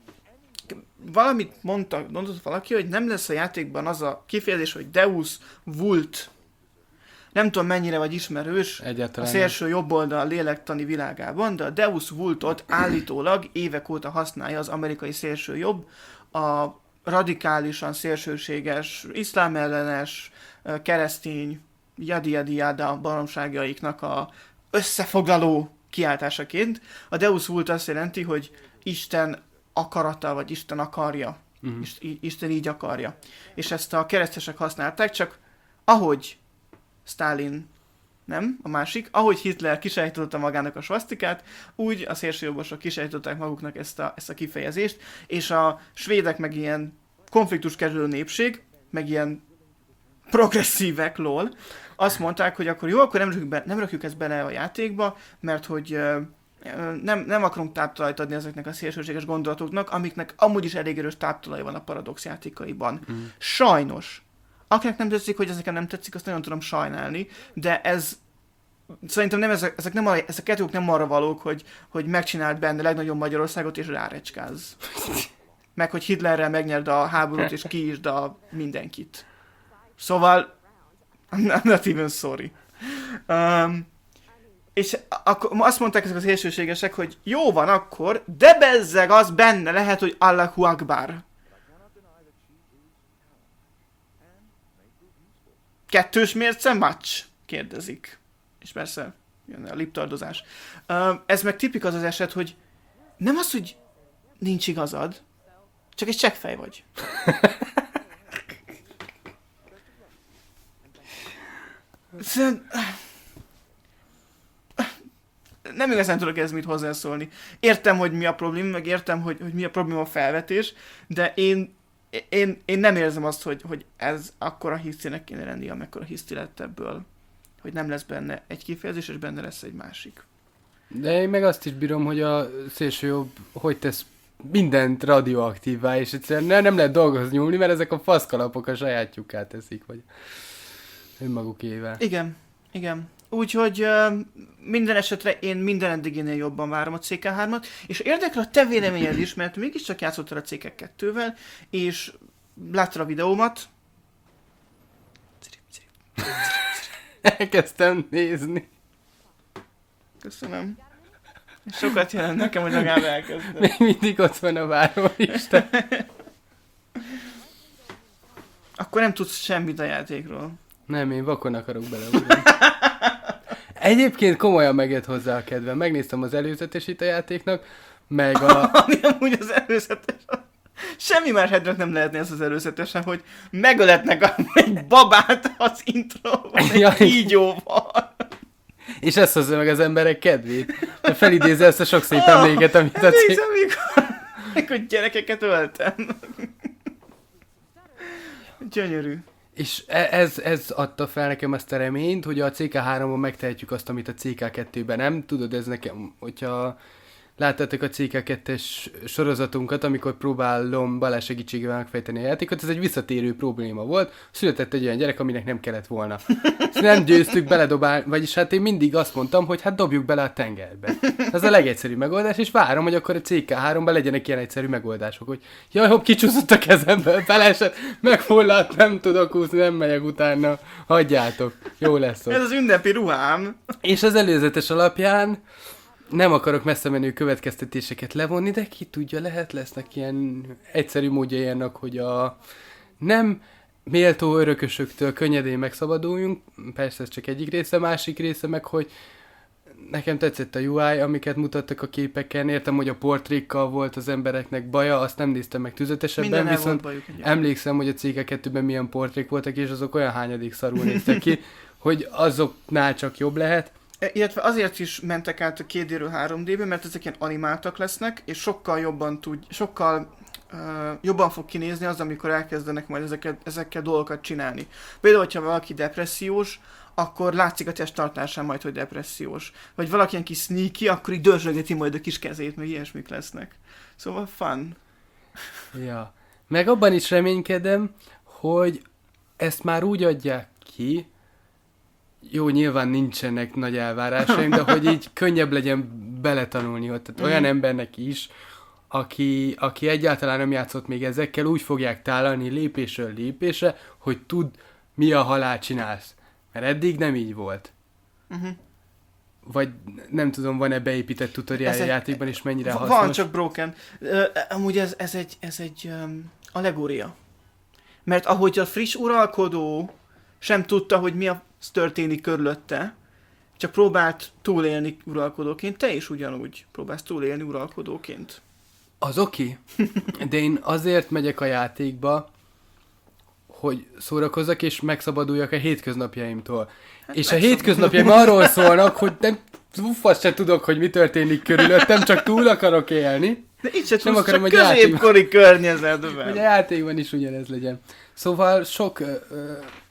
valamit mondta, mondott valaki, hogy nem lesz a játékban az a kifejezés, hogy Deus Vult. Nem tudom, mennyire vagy ismerős Egyáltalán a szélső jobb oldal a lélektani világában, de a Deus Vultot állítólag évek óta használja az amerikai szélső jobb, a radikálisan szélsőséges, iszlámellenes, keresztény, jadi jadi jada baromságjaiknak a összefoglaló kiáltásaként. A Deus Vult azt jelenti, hogy Isten akarata, vagy Isten akarja. Uh-huh. Isten így akarja. És ezt a keresztesek használták, csak ahogy Stalin, nem, a másik, ahogy Hitler kisajtotta magának a svasztikát, úgy a szélsőjobbosok kisajtották maguknak ezt a, ezt a kifejezést, és a svédek meg ilyen konfliktuskerülő népség, meg ilyen progresszívek, lol, azt mondták, hogy akkor jó, akkor nem rakjuk, be, nem rakjuk ezt bele a játékba, mert hogy uh, nem, nem akarunk táptalajt adni ezeknek a szélsőséges gondolatoknak, amiknek amúgy is elég erős táptalaj van a Paradox játékaiban. Mm. Sajnos. Akinek nem tetszik, hogy ezeken nem tetszik, azt nagyon tudom sajnálni, de ez szerintem nem ezek, ezek, nem, ezek a kettők nem arra valók, hogy, hogy megcsinált benne legnagyobb Magyarországot és rárecskáz. Meg hogy Hitlerrel megnyerd a háborút és kiítsd a mindenkit. Szóval I'm not even sorry. Um, és akkor azt mondták ezek az szélsőségesek, hogy jó van akkor, de bezzeg az benne lehet, hogy Allahu Akbar. Kettős mérce match? Kérdezik. És persze jön a liptardozás. Uh, ez meg tipik az az eset, hogy nem az, hogy nincs igazad, csak egy csekkfej vagy. Nem igazán tudok ez mit hozzászólni. Értem, hogy mi a probléma, meg értem, hogy, hogy mi a probléma a felvetés, de én, én, én nem érzem azt, hogy, hogy ez akkora hisztinek kéne lenni, amekkora hiszti lett ebből. Hogy nem lesz benne egy kifejezés, és benne lesz egy másik. De én meg azt is bírom, hogy a szélsőjobb hogy tesz mindent radioaktívvá, és egyszerűen nem lehet dolgozz nyúlni, mert ezek a faszkalapok a sajátjuká teszik, vagy önmagukével. Igen, igen. Úgyhogy uh, minden esetre én minden eddiginél jobban várom a cé ká hármat, és érdekel a te véleményed is, mert mégiscsak játszottál a cé ká kettővel, és láttad a videómat. Elkezdtem nézni. Köszönöm. Sokat jelent nekem, hogy legalább elkezdtem. Még mindig ott van a várólista. Akkor nem tudsz semmit a játékról. Nem, én vakon akarok beleugni. Egyébként komolyan megjött hozzá a kedvem. Megnéztem az előzetesít a játéknak, meg a... Ami amúgy az előzetes. Semmi más hednek nem lehetne ez az előzetesen, hogy megöletnek a, egy babát az intróban, egy kígyóval. És ezt hozza meg az emberek kedvét. Felidézi ezt a sok szép oh, emléket, amit a cég... amikor, amikor gyerekeket öltem. Gyönyörű. És ez, ez adta fel nekem ezt a reményt, hogy a cé ká háromban megtehetjük azt, amit a cé ká kettőben nem. Tudod, ez nekem, hogyha láttátok a cé ká kettes sorozatunkat, amikor próbálom Balázs segítségével megfejteni a játékot, ez egy visszatérő probléma volt. Született egy olyan gyerek, aminek nem kellett volna. Ezt nem győztük beledobálni, vagyis hát én mindig azt mondtam, hogy hát dobjuk bele a tengerbe. Ez a legegyszerűbb megoldás, és várom, hogy akkor a cé ká háromban legyenek ilyen egyszerű megoldások, hogy jaj, hopp, kicsúszott a kezemből, beleesett, megfulladt, nem tudok úszni, nem megyek utána, hagyjátok, jó lesz ott. Ez az ünnepi ruhám. És az előzetes alapján nem akarok messze menő következtetéseket levonni, de ki tudja, lehet lesznek ilyen egyszerű módjai ennek, hogy a nem méltó örökösöktől könnyedén megszabaduljunk. Persze ez csak egyik része, másik része meg, hogy nekem tetszett a u i, amiket mutattak a képeken. Értem, hogy a portrékkal volt az embereknek baja, azt nem néztem meg tüzetesebben, viszont emlékszem, hogy a cé ká kettőben milyen portrék voltak, és azok olyan hányadik szarul néztek ki, hogy azoknál csak jobb lehet. Illetve azért is mentek át a két dé-ről három dé-be, mert ezek ilyen animáltak lesznek, és sokkal jobban tud, sokkal uh, jobban fog kinézni az, amikor elkezdenek majd ezeket, ezekkel dolgokat csinálni. Például, hogyha valaki depressziós, akkor látszik a testtartásán majd, hogy depressziós. Vagy valaki ilyen kis sneaky, akkor így dörzsögeti majd a kis kezét, meg ilyesmik lesznek. Szóval fun. Ja. Meg abban is reménykedem, hogy ezt már úgy adják ki, jó, nyilván nincsenek nagy elvárásaim, de hogy így könnyebb legyen beletanulni, hogy tehát olyan embernek is, aki, aki egyáltalán nem játszott még ezekkel, úgy fogják tálalni lépésről lépésre, hogy tud, mi a halál csinálsz. Mert eddig nem így volt. Uh-huh. Vagy nem tudom, van-e beépített tutoriál a játékban, és mennyire v- hasznos. Van, csak broken. Uh, amúgy ez, ez egy, ez egy um, allegória. Mert ahogy a friss uralkodó sem tudta, hogy mi a történik körülötte, csak próbált túlélni uralkodóként, te is ugyanúgy próbálsz túlélni uralkodóként. Az oké, okay. De én azért megyek a játékba, hogy szórakozzak és megszabaduljak a hétköznapjaimtól. Hát és a hétköznapjaim arról szólnak, hogy nem uffasz se tudok, hogy mi történik körülöttem, csak túl akarok élni. De itt se tudsz, csak középkori játékban... környezetben. Hogy a játékban is ugyanez legyen. Szóval sok... Ö,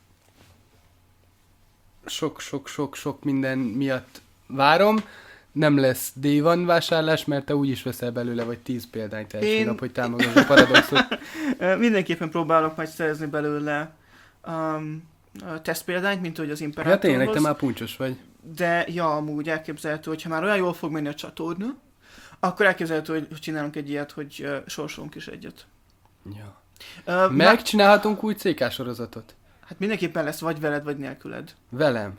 sok-sok-sok-sok minden miatt várom. Nem lesz Day One vásárlás, mert te úgyis veszel belőle vagy tíz példányt első Én... nap, hogy támogass a Paradoxot. Mindenképpen próbálok majd szerezni belőle um, tesztpéldányt, mint hogy az Imperátorhoz. Ja tényleg, te már puncsos vagy. De ja, amúgy elképzelhető, hogyha már olyan jól fog menni a csatorna, akkor elképzelhető, hogy csinálunk egy ilyet, hogy uh, sorsolunk is egyet. Ja. Uh, Megcsinálhatunk új cé ká sorozatot. Hát mindenképpen lesz vagy veled, vagy nélküled. Velem.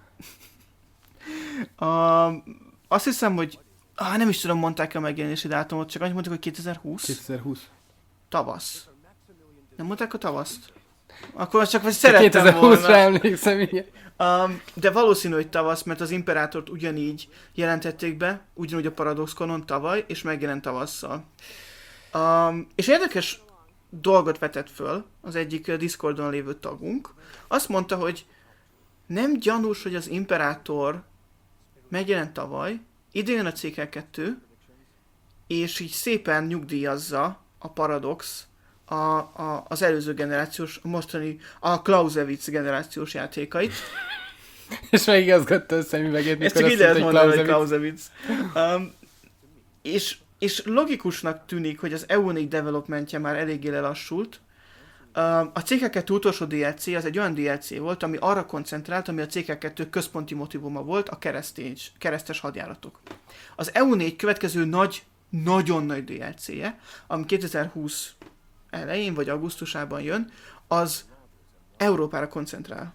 Uh, azt hiszem, hogy... Ah, nem is tudom, mondták a megjelenési dátumot, csak annyit mondták, hogy kétezer-húsz. kétezer-húsz. Tavasz. Nem mondták a tavaszt? Akkor csak vagy szerettem kétezer-húszra emlékszem, igen. Um, de valószínű, hogy tavasz, mert az Imperátort ugyanígy jelentették be, ugyanúgy a Paradoxconon tavaly, és megjelent tavasszal. Um, és érdekes dolgot vetett föl az egyik Discordon lévő tagunk. Azt mondta, hogy nem gyanús, hogy az Imperátor megjelent tavaly, idén a cé ká kettő, és így szépen nyugdíjazza a Paradox a, a, az előző generációs, a mostani, a Clausewitz generációs játékait. És megigazgatta a szemüveget, mikor azt mondta, hogy mondani, Clausewitz. Clausewitz. Um, és, és logikusnak tűnik, hogy az é u négy developmentje már eléggé lelassult. Um, a cé ká kettő utolsó dé el cé az egy olyan dé el cé volt, ami arra koncentrált, ami a cé ká kettő központi motivuma volt, a keresztény, keresztes hadjáratok. Az é u négy következő nagy, nagyon nagy dé el cé-je, ami kétezer-húsz elején vagy augusztusában jön, az Európára koncentrál.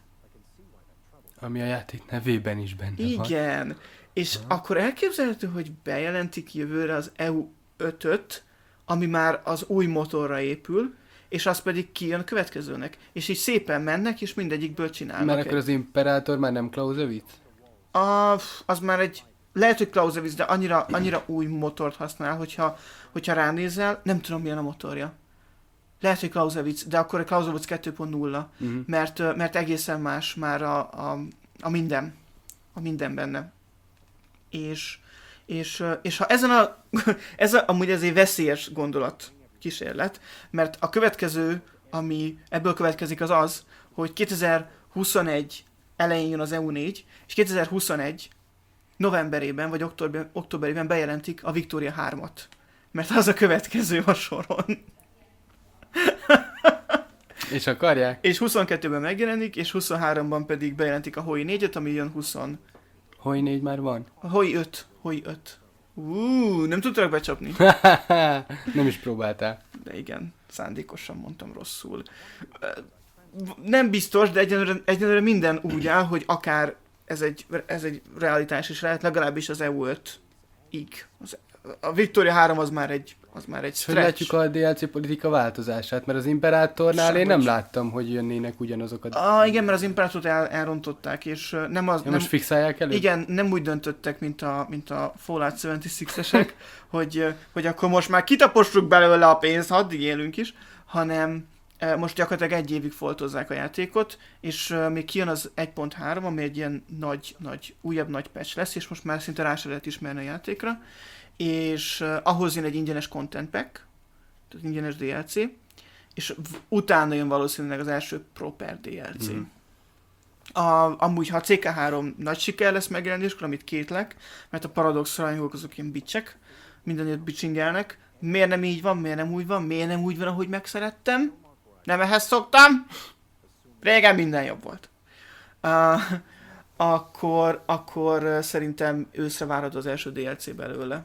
Ami a játék nevében is benne Igen. van. Igen. És Aha. akkor elképzelhető, hogy bejelentik jövőre az é u ötöt, ami már az új motorra épül, és az pedig kijön a következőnek. És így szépen mennek, és mindegyikből csinálnak. Mert akkor az Imperátor már nem Clausewitz? A, az már egy... Lehet, hogy Clausewitz, de annyira, annyira új motort használ, hogyha, hogyha ránézel, nem tudom, milyen a motorja. Lehet, hogy Clausewitz, de akkor a Clausewitz kettő pont nulla, uh-huh. mert, mert egészen más már a, a, a minden. A minden benne. És, és, és ha ezen a... ez a, amúgy ez egy veszélyes gondolat kísérlet, mert a következő, ami ebből következik, az az, hogy kétezer-huszonegy elején jön az é u négy, és kétezer-huszonegy novemberében vagy október, októberében bejelentik a Victoria hármat. Mert az a következő a soron. És akarják? És huszonkettőben megjelenik, és huszonháromban pedig bejelentik a Hoi négyet, ami jön húsz. Hoi négy már van? A Hoi öt. Hoi öt. Uuuuh, nem tudtak becsapni. Nem is próbáltál. De igen, szándékosan mondtam rosszul. Nem biztos, de egyenlőre, egyenlőre minden úgy áll, hogy akár ez egy, ez egy realitás is lehet, legalábbis az é u öt-ig. A Victoria három az már egy, az már egy stretch. Hogy látjuk a dé el cé politika változását, mert az Imperátornál Sem én nem láttam, hogy jönnének ugyanazokat. Ah, igen, mert az Imperátort el, elrontották, és nem az... Ja, nem, most fixálják elő? Igen, nem úgy döntöttek, mint a, mint a Fallout hetvenhatos-esek, hogy, hogy akkor most már kitapossuk belőle a pénzt, addig élünk is, hanem Most gyakorlatilag egy évig foltozzák a játékot, és még kijön az egy pont három, ami egy ilyen nagy, nagy, újabb nagy patch lesz, és most már szinte rá se lehet ismerni a játékra, és ahhoz jön egy ingyenes content pack, tehát ingyenes dé el cé, és utána jön valószínűleg az első proper dé el cé. Mm. A, amúgy, ha a cé ká három nagy siker lesz megjelenéskor, amit kétlek, mert a Paradox rajongók azok ilyen bicsek, mindenért bicsingelnek, miért nem így van, miért nem úgy van, miért nem úgy van, ahogy megszerettem, nem ehhez szoktam, régen minden jobb volt. Uh, akkor, akkor szerintem őszre várható az első dé el cé belőle.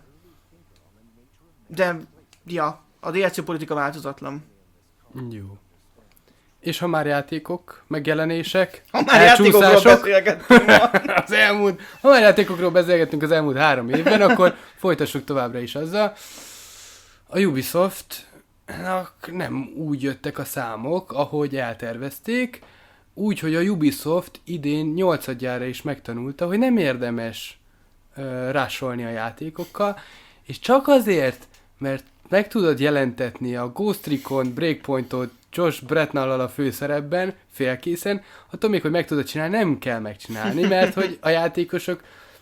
De, ja, a dé el cé politika változatlan. Jó. És ha már játékok, megjelenések, ha már játékokról beszélgettünk az elmúlt, ha már játékokról beszélgettünk az elmúlt három évben, akkor folytassuk továbbra is azzal. A Ubisoftnak nem úgy jöttek a számok, ahogy eltervezték, úgy, hogy a Ubisoft idén nyolcadjára is megtanulta, hogy nem érdemes uh, rásolni a játékokkal, és csak azért, mert meg tudod jelentetni a Ghost Recon Breakpointot Josh Bretnallal a főszerepben, félkészen, attól még, hogy meg tudod csinálni, nem kell megcsinálni, mert hogy a játékosok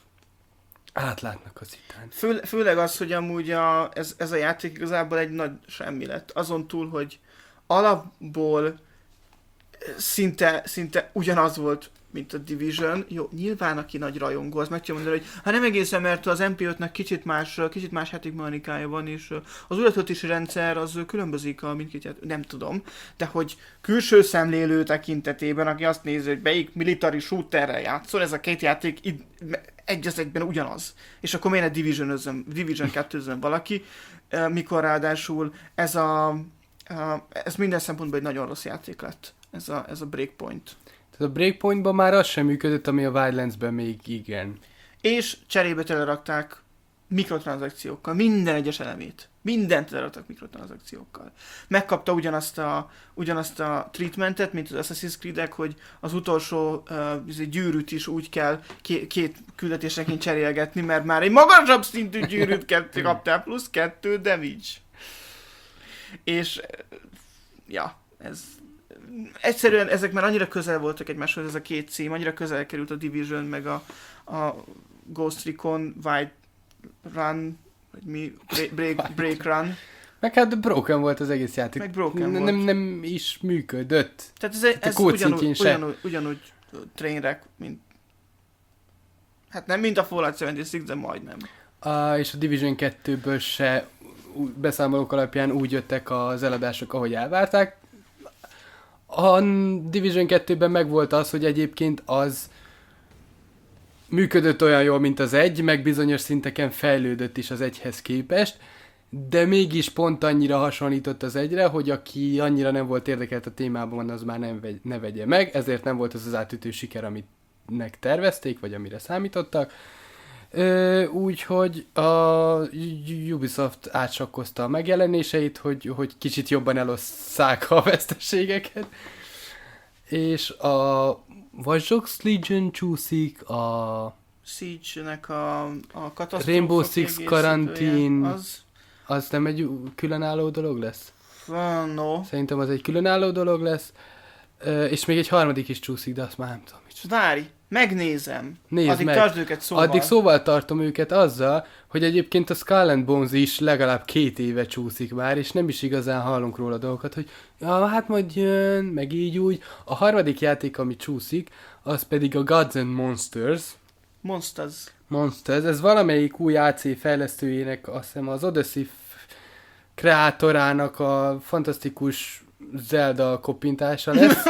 átlátnak az itán. Fő, főleg az, hogy amúgy a, ez, ez a játék igazából egy nagy semmi lett. Azon túl, hogy alapból szinte, szinte ugyanaz volt, mint a Division. Jó, nyilván aki nagy rajongó, az meg tudja mondani, hogy hát nem egészen, mert az em pé ötnek kicsit más, kicsit más játékmechanikája van, és az újratöltési rendszer az különbözik a mindkét játék, nem tudom, de hogy külső szemlélő tekintetében, aki azt nézi, hogy melyik military shooterrel játszol, ez a két játék egy az egyben ugyanaz. És akkor miért ne Division-özzön, Division kettőzzön valaki, mikor ráadásul ez a, ez minden szempontból egy nagyon rossz játék lett, ez a, ez a Breakpoint. Tehát a Breakpointban már az sem működött, ami a Wildlandsben még igen. És cserébe telerakták mikrotranszakciókkal, minden egyes elemét. Mindent teleraktak mikrotranszakciókkal. Megkapta ugyanazt a, ugyanazt a treatmentet, mint az Assassin's Creed-ek, hogy az utolsó uh, gyűrűt is úgy kell ké- két küldetéseként cserélgetni, mert már egy magasabb szintű gyűrűt kaptál, plusz kettő damage. És ja, ez... Egyszerűen ezek már annyira közel voltak egymáshoz, ez a két cím, annyira közel került a Division, meg a, a Ghost Recon, White Run, vagy mi, Break, break Run. Meg hát broken volt az egész játék. Meg broken nem, volt. Nem is működött. Tehát ez, ez ugyanúgy, ugyanúgy, ugyanúgy trainwreck, mint... Hát nem mint a Fallout hetvenhat, de majdnem. A, és a Division kettőből se beszámolók alapján úgy jöttek az eladások, ahogy elvárták. A Division kettőben megvolt az, hogy egyébként az működött olyan jól, mint az egy, meg bizonyos szinteken fejlődött is az egyhez képest, de mégis pont annyira hasonlított az egyre, hogy aki annyira nem volt érdekelt a témában, az már nem vegy, ne vegye meg, ezért nem volt az az átütő siker, amit tervezték, vagy amire számítottak. Úgyhogy a Ubisoft átsakkozta a megjelenéseit, hogy, hogy kicsit jobban elosszák a veszteségeket. És a Watch Dogs Legion csúszik, a Siege-nek a, a katasztrófa Rainbow Six Quarantine, az... az nem egy különálló dolog lesz? Uh, no. Szerintem az egy különálló dolog lesz. Uh, és még egy harmadik is csúszik, de azt már nem tudom. Várj, megnézem. Nézd Addig meg. tartsd őket szóval. Addig szóval tartom őket azzal, hogy egyébként a Skull and Bones is legalább két éve csúszik már, és nem is igazán hallunk róla dolgokat, hogy ja, hát majd jön, meg így úgy. A harmadik játék, ami csúszik, az pedig a Gods and Monsters. Monsters. Monsters. Ez valamelyik új á cé fejlesztőjének, azt hiszem az Odyssey kreátorának a fantasztikus Zelda koppintása lesz.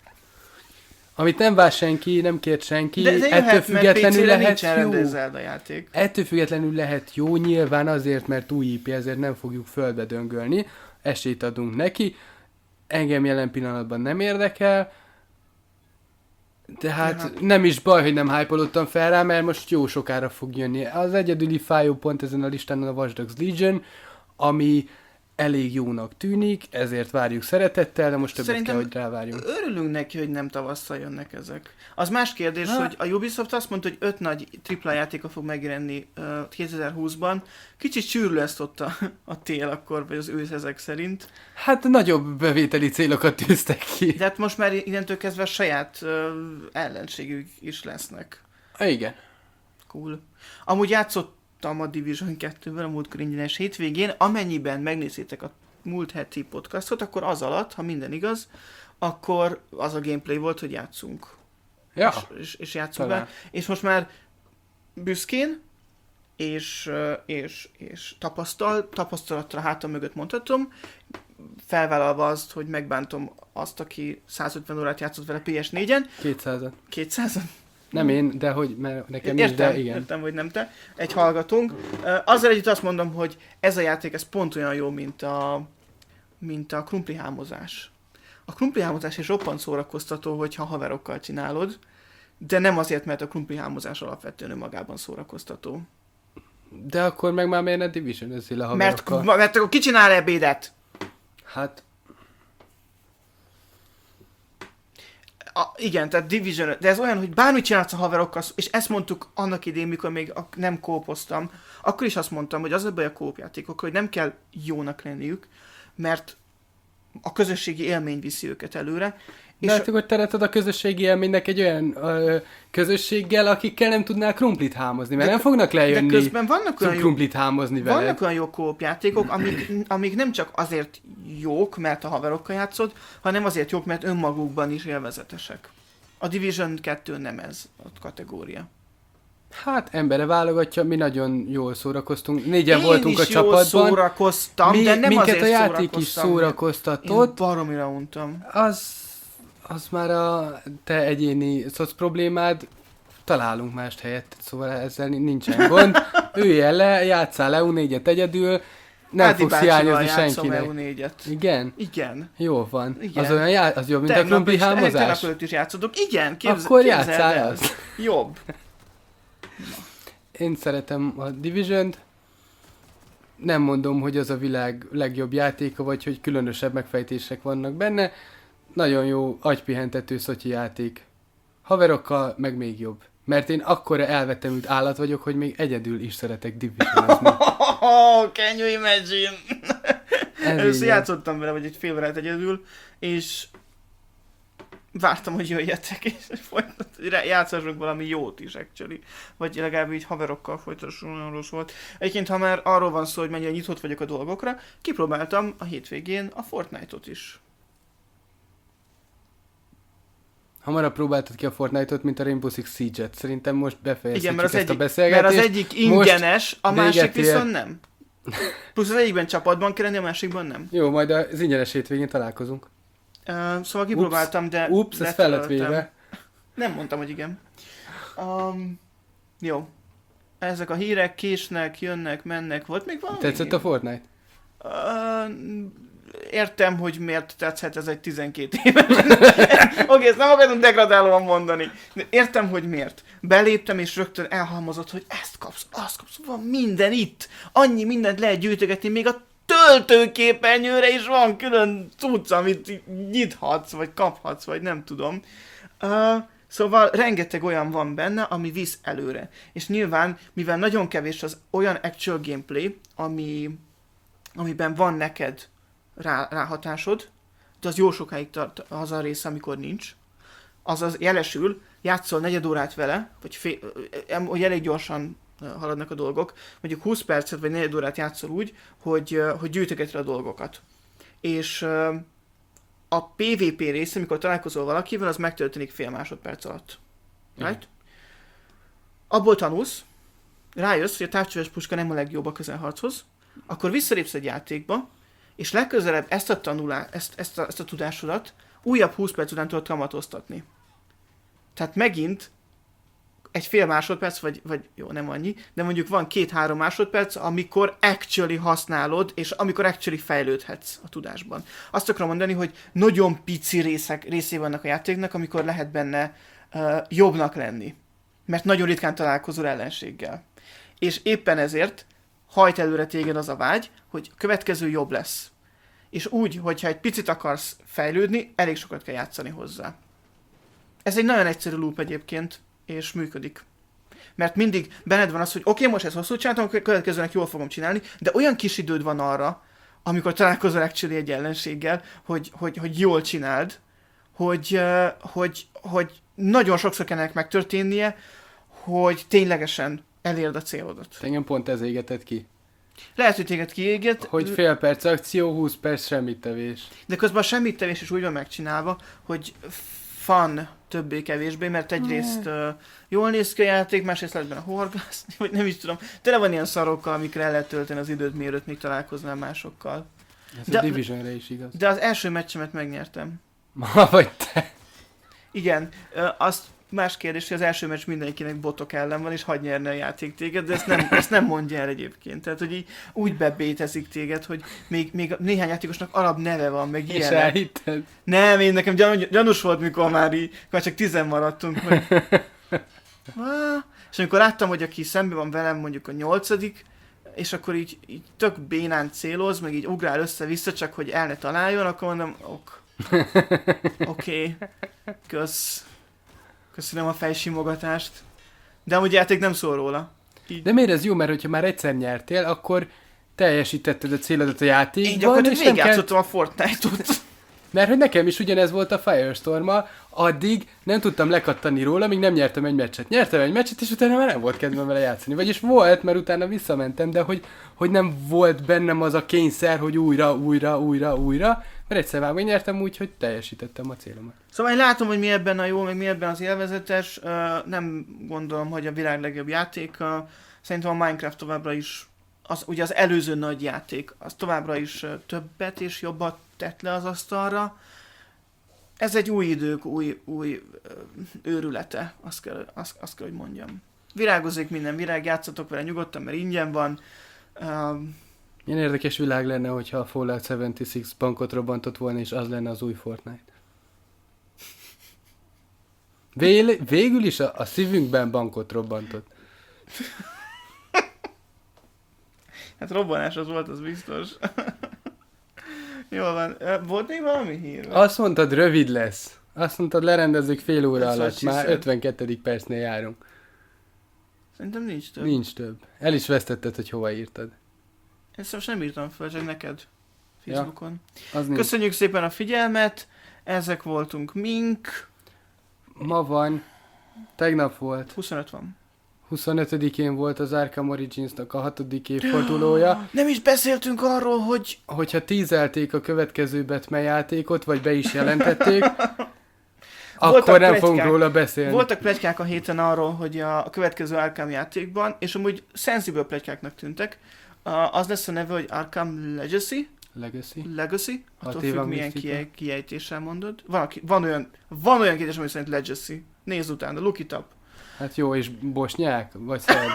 Amit nem vár senki, nem kért senki, de, de ettől jöhet, függetlenül lehet jó. Zelda játék. Ettől függetlenül lehet jó, nyilván azért, mert új í pé, ezért nem fogjuk földbe döngölni, esélyt adunk neki. Engem jelen pillanatban nem érdekel, tehát hát. Nem is baj, hogy nem hype-olódtam fel rá, mert most jó sokára fog jönni. Az egyedüli fájó pont ezen a listán a Watch Dogs Legion, ami elég jónak tűnik, ezért várjuk szeretettel, de most többet Szerintem kell, hogy rávárjunk. Örülünk neki, hogy nem tavasszal jönnek ezek. Az más kérdés, Ha. hogy a Ubisoft azt mondta, hogy öt nagy tripla játéka fog megjelenni uh, kétezer-húszban. Kicsit sűrű lesz ott a, a tél akkor, vagy az ősz ezek szerint. Hát nagyobb bevételi célokat tűztek ki. De hát most már innentől kezdve a saját uh, ellenségük is lesznek. Igen. Cool. Amúgy játszottam a Division kettővel a múltkor ingyenes hétvégén, amennyiben megnézitek a múlt heti podcastot, akkor az alatt, ha minden igaz, akkor az a gameplay volt, hogy játszunk. Ja, És, és, és játszunk talán. be. És most már büszkén, és, és, és tapasztal, tapasztalatra hátam mögött mondhatom, felvállalva azt, hogy megbántom azt, aki százötven órát játszott vele pé es négyen. kétszázat. kétszázat? Nem én, de hogy, mert nekem is, Értem, de igen. értem, hogy nem te. Egy hallgatónk. Ö, Azzal együtt azt mondom, hogy ez a játék, ez pont olyan jó, mint a, mint a krumplihámozás. A krumplihámozás is roppant szórakoztató, hogyha haverokkal csinálod, de nem azért, mert a krumplihámozás alapvetően önmagában szórakoztató. De akkor meg már miért ne Division-özzél a Mert, haverokkal? mert akkor ki csinál ebédet? Hát, A, igen, tehát Division, de ez olyan, hogy bármit csinálsz a haverokkal, és ezt mondtuk annak idén, mikor még a- nem kópoztam, akkor is azt mondtam, hogy az a baj a kópjátékokkal, hogy nem kell jónak lenniük, mert a közösségi élmény viszi őket előre. de És hát akkor tereted a közösségi élménynek egy olyan ö, közösséggel, akikkel nem tudnál krumplit hámozni, mert De- nem fognak de lejönni közben vannak olyan jó, krumplit hámozni veled. vannak olyan jó kópjátékok, amik, amik nem csak azért jók, mert a haverokkal játszod, hanem azért jók, mert önmagukban is élvezetesek. A Division kettő nem ez a kategória. Hát embere válogatja, mi nagyon jól szórakoztunk. Négyen Én voltunk a is jól csapatban. szórakoztam, Mi, de nem minket azért a játék is szórakoztam. Én szórakoztatott. baromira untam. Az, az már a te egyéni szoc problémád. Találunk mást helyett, szóval ezzel nincsen gond. Üljél le, játsszál E U négyet egyedül, nem Ádi fogsz bácsival hiányozni játszom senkinek. E U négyet. Igen? Igen. Jó van. Igen. Az olyan já- az jobb, mint a Tegnap krumpli is- Tegnap hámozás? előtt is játszottuk. Igen, képzel, Akkor képzeld játsszál el. azt. Jobb. Én szeretem a Division-t. Nem mondom, hogy az a világ legjobb játéka, vagy hogy különösebb megfejtések vannak benne. Nagyon jó, agypihentető szotyi játék. Haverokkal meg még jobb. Mert én akkora elvetemült állat vagyok, hogy még egyedül is szeretek Division-özni. Oh, can you imagine? Ez Először így van. játszottam vele, vagy egy fél órát egyedül, és vártam, hogy jöjjetek, és folytat, játszhassunk valami jót is, actually. Vagy legalább így haverokkal folytassunk, nagyon rossz volt. Egyébként, ha már arról van szó, hogy mennyire nyitott vagyok a dolgokra, kipróbáltam a hétvégén a Fortnite-ot is. Hamarabb próbáltad ki a Fortnite-ot, mint a Rainbow Six Siege-et. Szerintem most befejezhetjük Igen, mert az, ezt egyik, a beszélgetést. mert az egyik ingyenes, a véget másik ér. viszont nem. Plusz az egyikben csapatban kell lenni, a másikban nem. Jó, majd az ingyenes hétvégén találkozunk. Uh, szóval kipróbáltam, de Ups, ez fel lett letöröltem. véve. Nem mondtam, hogy igen. Um, jó. Ezek a hírek késnek, jönnek, mennek. Volt még valami? Tetszett a Fortnite? Uh, értem, hogy miért tetszhet ez egy tizenkét éves. Oké, ezt nem akarom degradálóan mondani. De értem, hogy miért. Beléptem, és rögtön elhalmozott, hogy ezt kapsz, azt kapsz, van minden itt. Annyi mindent lehet gyűjtögetni, még a töltőképernyőre is van külön cucc, amit nyithatsz, vagy kaphatsz, vagy nem tudom. Uh, szóval rengeteg olyan van benne, ami visz előre. És nyilván, mivel nagyon kevés az olyan actual gameplay, ami, amiben van neked rá, ráhatásod, de az jó sokáig tart az a része, amikor nincs. Azaz jelesül, játszol negyed órát vele, vagy fél, hogy elég gyorsan haladnak a dolgok, mondjuk húsz percet vagy negyed órát játszol úgy, hogy, hogy gyűjtögeted a dolgokat. És a pé vé pé rész, amikor találkozol valakivel, az megtörténik fél másodperc alatt. Right? Abból tanulsz, rájössz, hogy a távcsöves puska nem a legjobb a közelharchoz, akkor visszalépsz egy játékba, és legközelebb ezt a tanulást, ezt, ezt, a, ezt a tudásodat újabb húsz perc után tudod kamatoztatni. Tehát megint egy fél másodperc, vagy, vagy jó, nem annyi, de mondjuk van két-három másodperc, amikor actually használod, és amikor actually fejlődhetsz a tudásban. Azt akarom mondani, hogy nagyon pici részek, részé vannak a játéknak, amikor lehet benne uh, jobbnak lenni. Mert nagyon ritkán találkozol ellenséggel. És éppen ezért hajt előre téged az a vágy, hogy a következő jobb lesz. És úgy, hogyha egy picit akarsz fejlődni, elég sokat kell játszani hozzá. Ez egy nagyon egyszerű loop egyébként, és működik. Mert mindig benned van az, hogy oké, okay, most ezt hosszú csináltam, akkor következőnek jól fogom csinálni, de olyan kis időd van arra, amikor találkozol actually egy ellenséggel, hogy, hogy, hogy jól csináld, hogy, uh, hogy, hogy nagyon sokszor kell ennek megtörténnie, hogy ténylegesen elérd a célodat. Engem pont ez égetett ki. Lehet, hogy téged kiéget. Hogy fél perc akció, húsz perc semmit tevés. De közben a semmit tevés is úgy van megcsinálva, hogy fun többé-kevésbé, mert egyrészt uh, jól néz ki a játék, másrészt lehet benne horgászni, vagy nem is tudom. Tele van ilyen szarokkal, amikre el lehet tölteni az időt, mielőtt még találkoznál másokkal. Ez de, a Divisionre is igaz. De az első meccsemet megnyertem. Ma vagy te. Igen, uh, azt más kérdés, hogy az első meccs mindenkinek botok ellen van, és hagy nyerni a játék téged, de ezt nem, ezt nem mondja el egyébként. Tehát, hogy így úgy bebétezik téged, hogy még, még néhány játékosnak arab neve van, meg És ilyenek. elhitted. Nem, én nekem gyan, gyanús volt, mikor már, így, már csak tizen maradtunk, hogy... Ah, és amikor láttam, hogy aki szemben van velem mondjuk a nyolcadik, és akkor így, így tök bénán céloz, meg így ugrál össze-vissza, csak hogy el ne találjon, akkor mondom, ok. Oké. Okay. Kösz. Köszönöm a fejsimogatást. De amúgy játék nem szól róla. Így. De miért ez jó? Mert hogyha már egyszer nyertél, akkor teljesítetted a célodat a játékban. Én gyakorlatilag és nem végigjátszottam kell... a Fortnite-ot. Mert hogy nekem is ugyanez volt a Firestorm-mal, addig nem tudtam lekattani róla, míg nem nyertem egy meccset. Nyertem egy meccset, és utána már nem volt kedvem vele játszani. Vagyis volt, mert utána visszamentem, de hogy, hogy nem volt bennem az a kényszer, hogy újra, újra, újra, újra, mert egyszer már megnyertem úgy, hogy teljesítettem a célomat. Szóval én látom, hogy mi ebben a jó, meg mi ebben az élvezetes. Nem gondolom, hogy a világ legjobb játéka. Szerintem a Minecraft továbbra is, az, ugye az előző nagy játék, az továbbra is többet és jobbat tett le az asztalra. Ez egy új idők, új, új őrülete, azt kell, azt, azt kell, hogy mondjam. Virágozik minden virág, játszatok vele nyugodtan, mert ingyen van. Um, Milyen érdekes világ lenne, hogyha a Fallout hetvenhat bankot robbantott volna, és az lenne az új Fortnite. Vé- végül is a, a szívünkben bankot robbantott. Hát robbanás az volt, az biztos. Jól van. Volt még valami hír? Azt mondtad, rövid lesz. Azt mondtad, lerendezzük fél óra That's alatt. Már ötvenkettedik percnél járunk. Szerintem nincs több. Nincs több. El is vesztetted, hogy hova írtad. Ezt most nem írtam fel, csak neked. Facebookon. Ja, az nincs. Köszönjük szépen a figyelmet. Ezek voltunk mink. Ma van. Tegnap volt. huszonöt van. huszonötödikén volt az Arkham Origins-nak a hatodik évfordulója. Nem is beszéltünk arról, hogy... Hogyha tízelték a következő Batman játékot, vagy be is jelentették, akkor nem fogunk róla beszélni. Voltak pletykák a héten arról, hogy a, a következő Arkham játékban, és amúgy sensible pletykáknak tűntek, uh, az lesz a neve, hogy Arkham Legacy. Legacy. Legacy. Attól függ, milyen misztika. kiej, kiejtéssel mondod. Van, aki, van olyan, van olyan kérdés, ami szerint Legacy. Nézz utána, look it up. Hát jó, és bosnyák? Vagy szerb?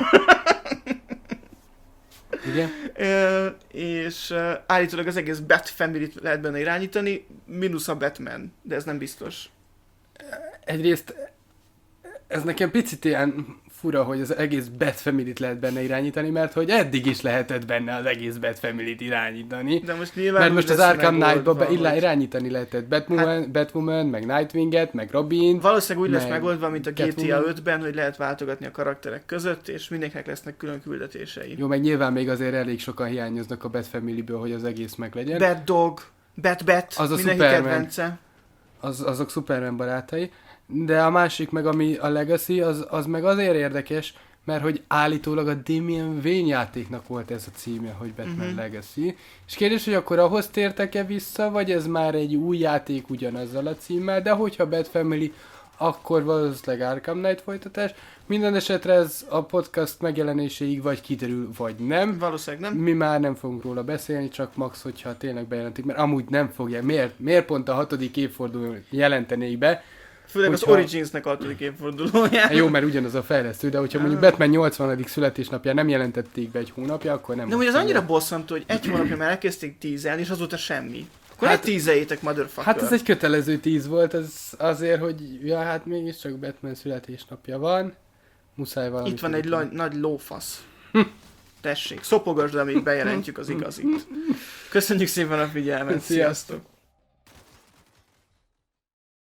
Igen? Ö, és uh, állítólag az egész Bat Family-t lehet benne irányítani, mínusz a Batman, de ez nem biztos. Egyrészt ez nekem picit ilyen fura, hogy az egész Bat Family-t lehet benne irányítani, mert hogy eddig is lehetett benne az egész Bat Family-t irányítani. De most nyilván... Mert most az Arkham Knight-ba be, hogy... irányítani lehetett Batwoman, hát, Batwoman, meg Nightwinget, meg Robin. Valószínűleg úgy lesz meg megoldva, mint a G T A Catwoman. ötben, hogy lehet váltogatni a karakterek között, és mindenkinek lesznek külön küldetései. Jó, meg nyilván még azért elég sokan hiányoznak a Bat Family-ből, hogy az egész meglegyen. Bat Dog, Bat Bat, az a mindenki Superman. kedvence. Az, azok Superman barátai. De a másik meg, ami a Legacy, az, az meg azért érdekes, mert hogy állítólag a Damian Wayne játéknak volt ez a címe, hogy Batman uh-huh. Legacy. És kérdés, hogy akkor ahhoz tértek-e vissza, vagy ez már egy új játék ugyanazzal a címmel, de hogyha Bat Family, akkor valószínűleg Arkham Knight folytatás. Minden esetre ez a podcast megjelenéséig vagy kiderül, vagy nem. Valószínűleg nem. Mi már nem fogunk róla beszélni, csak max, hogyha tényleg bejelentik, mert amúgy nem fogja. Miért, miért pont a hatodik évforduló jelentenék be? Főleg hogyha... az Origins-nek a hatodik évfordulóján. Jó, mert ugyanaz a fejlesztő, de hogyha mondjuk Batman nyolcvanadik születésnapja nem jelentették be egy hónapja, akkor nem. De hogy az annyira bosszantó, hogy egy hónapja már elkezdték tízelni, és azóta semmi. Akkor hát, ne tízeljétek, motherfucker. Hát ez egy kötelező tíz volt, ez azért, hogy ja, hát mégiscsak Batman születésnapja van. Muszáj valami. Itt van egy la- nagy lófasz. Hm. tessék, szopogasd, amíg bejelentjük az igazit. Köszönjük szépen a figyelmet, sziasztok!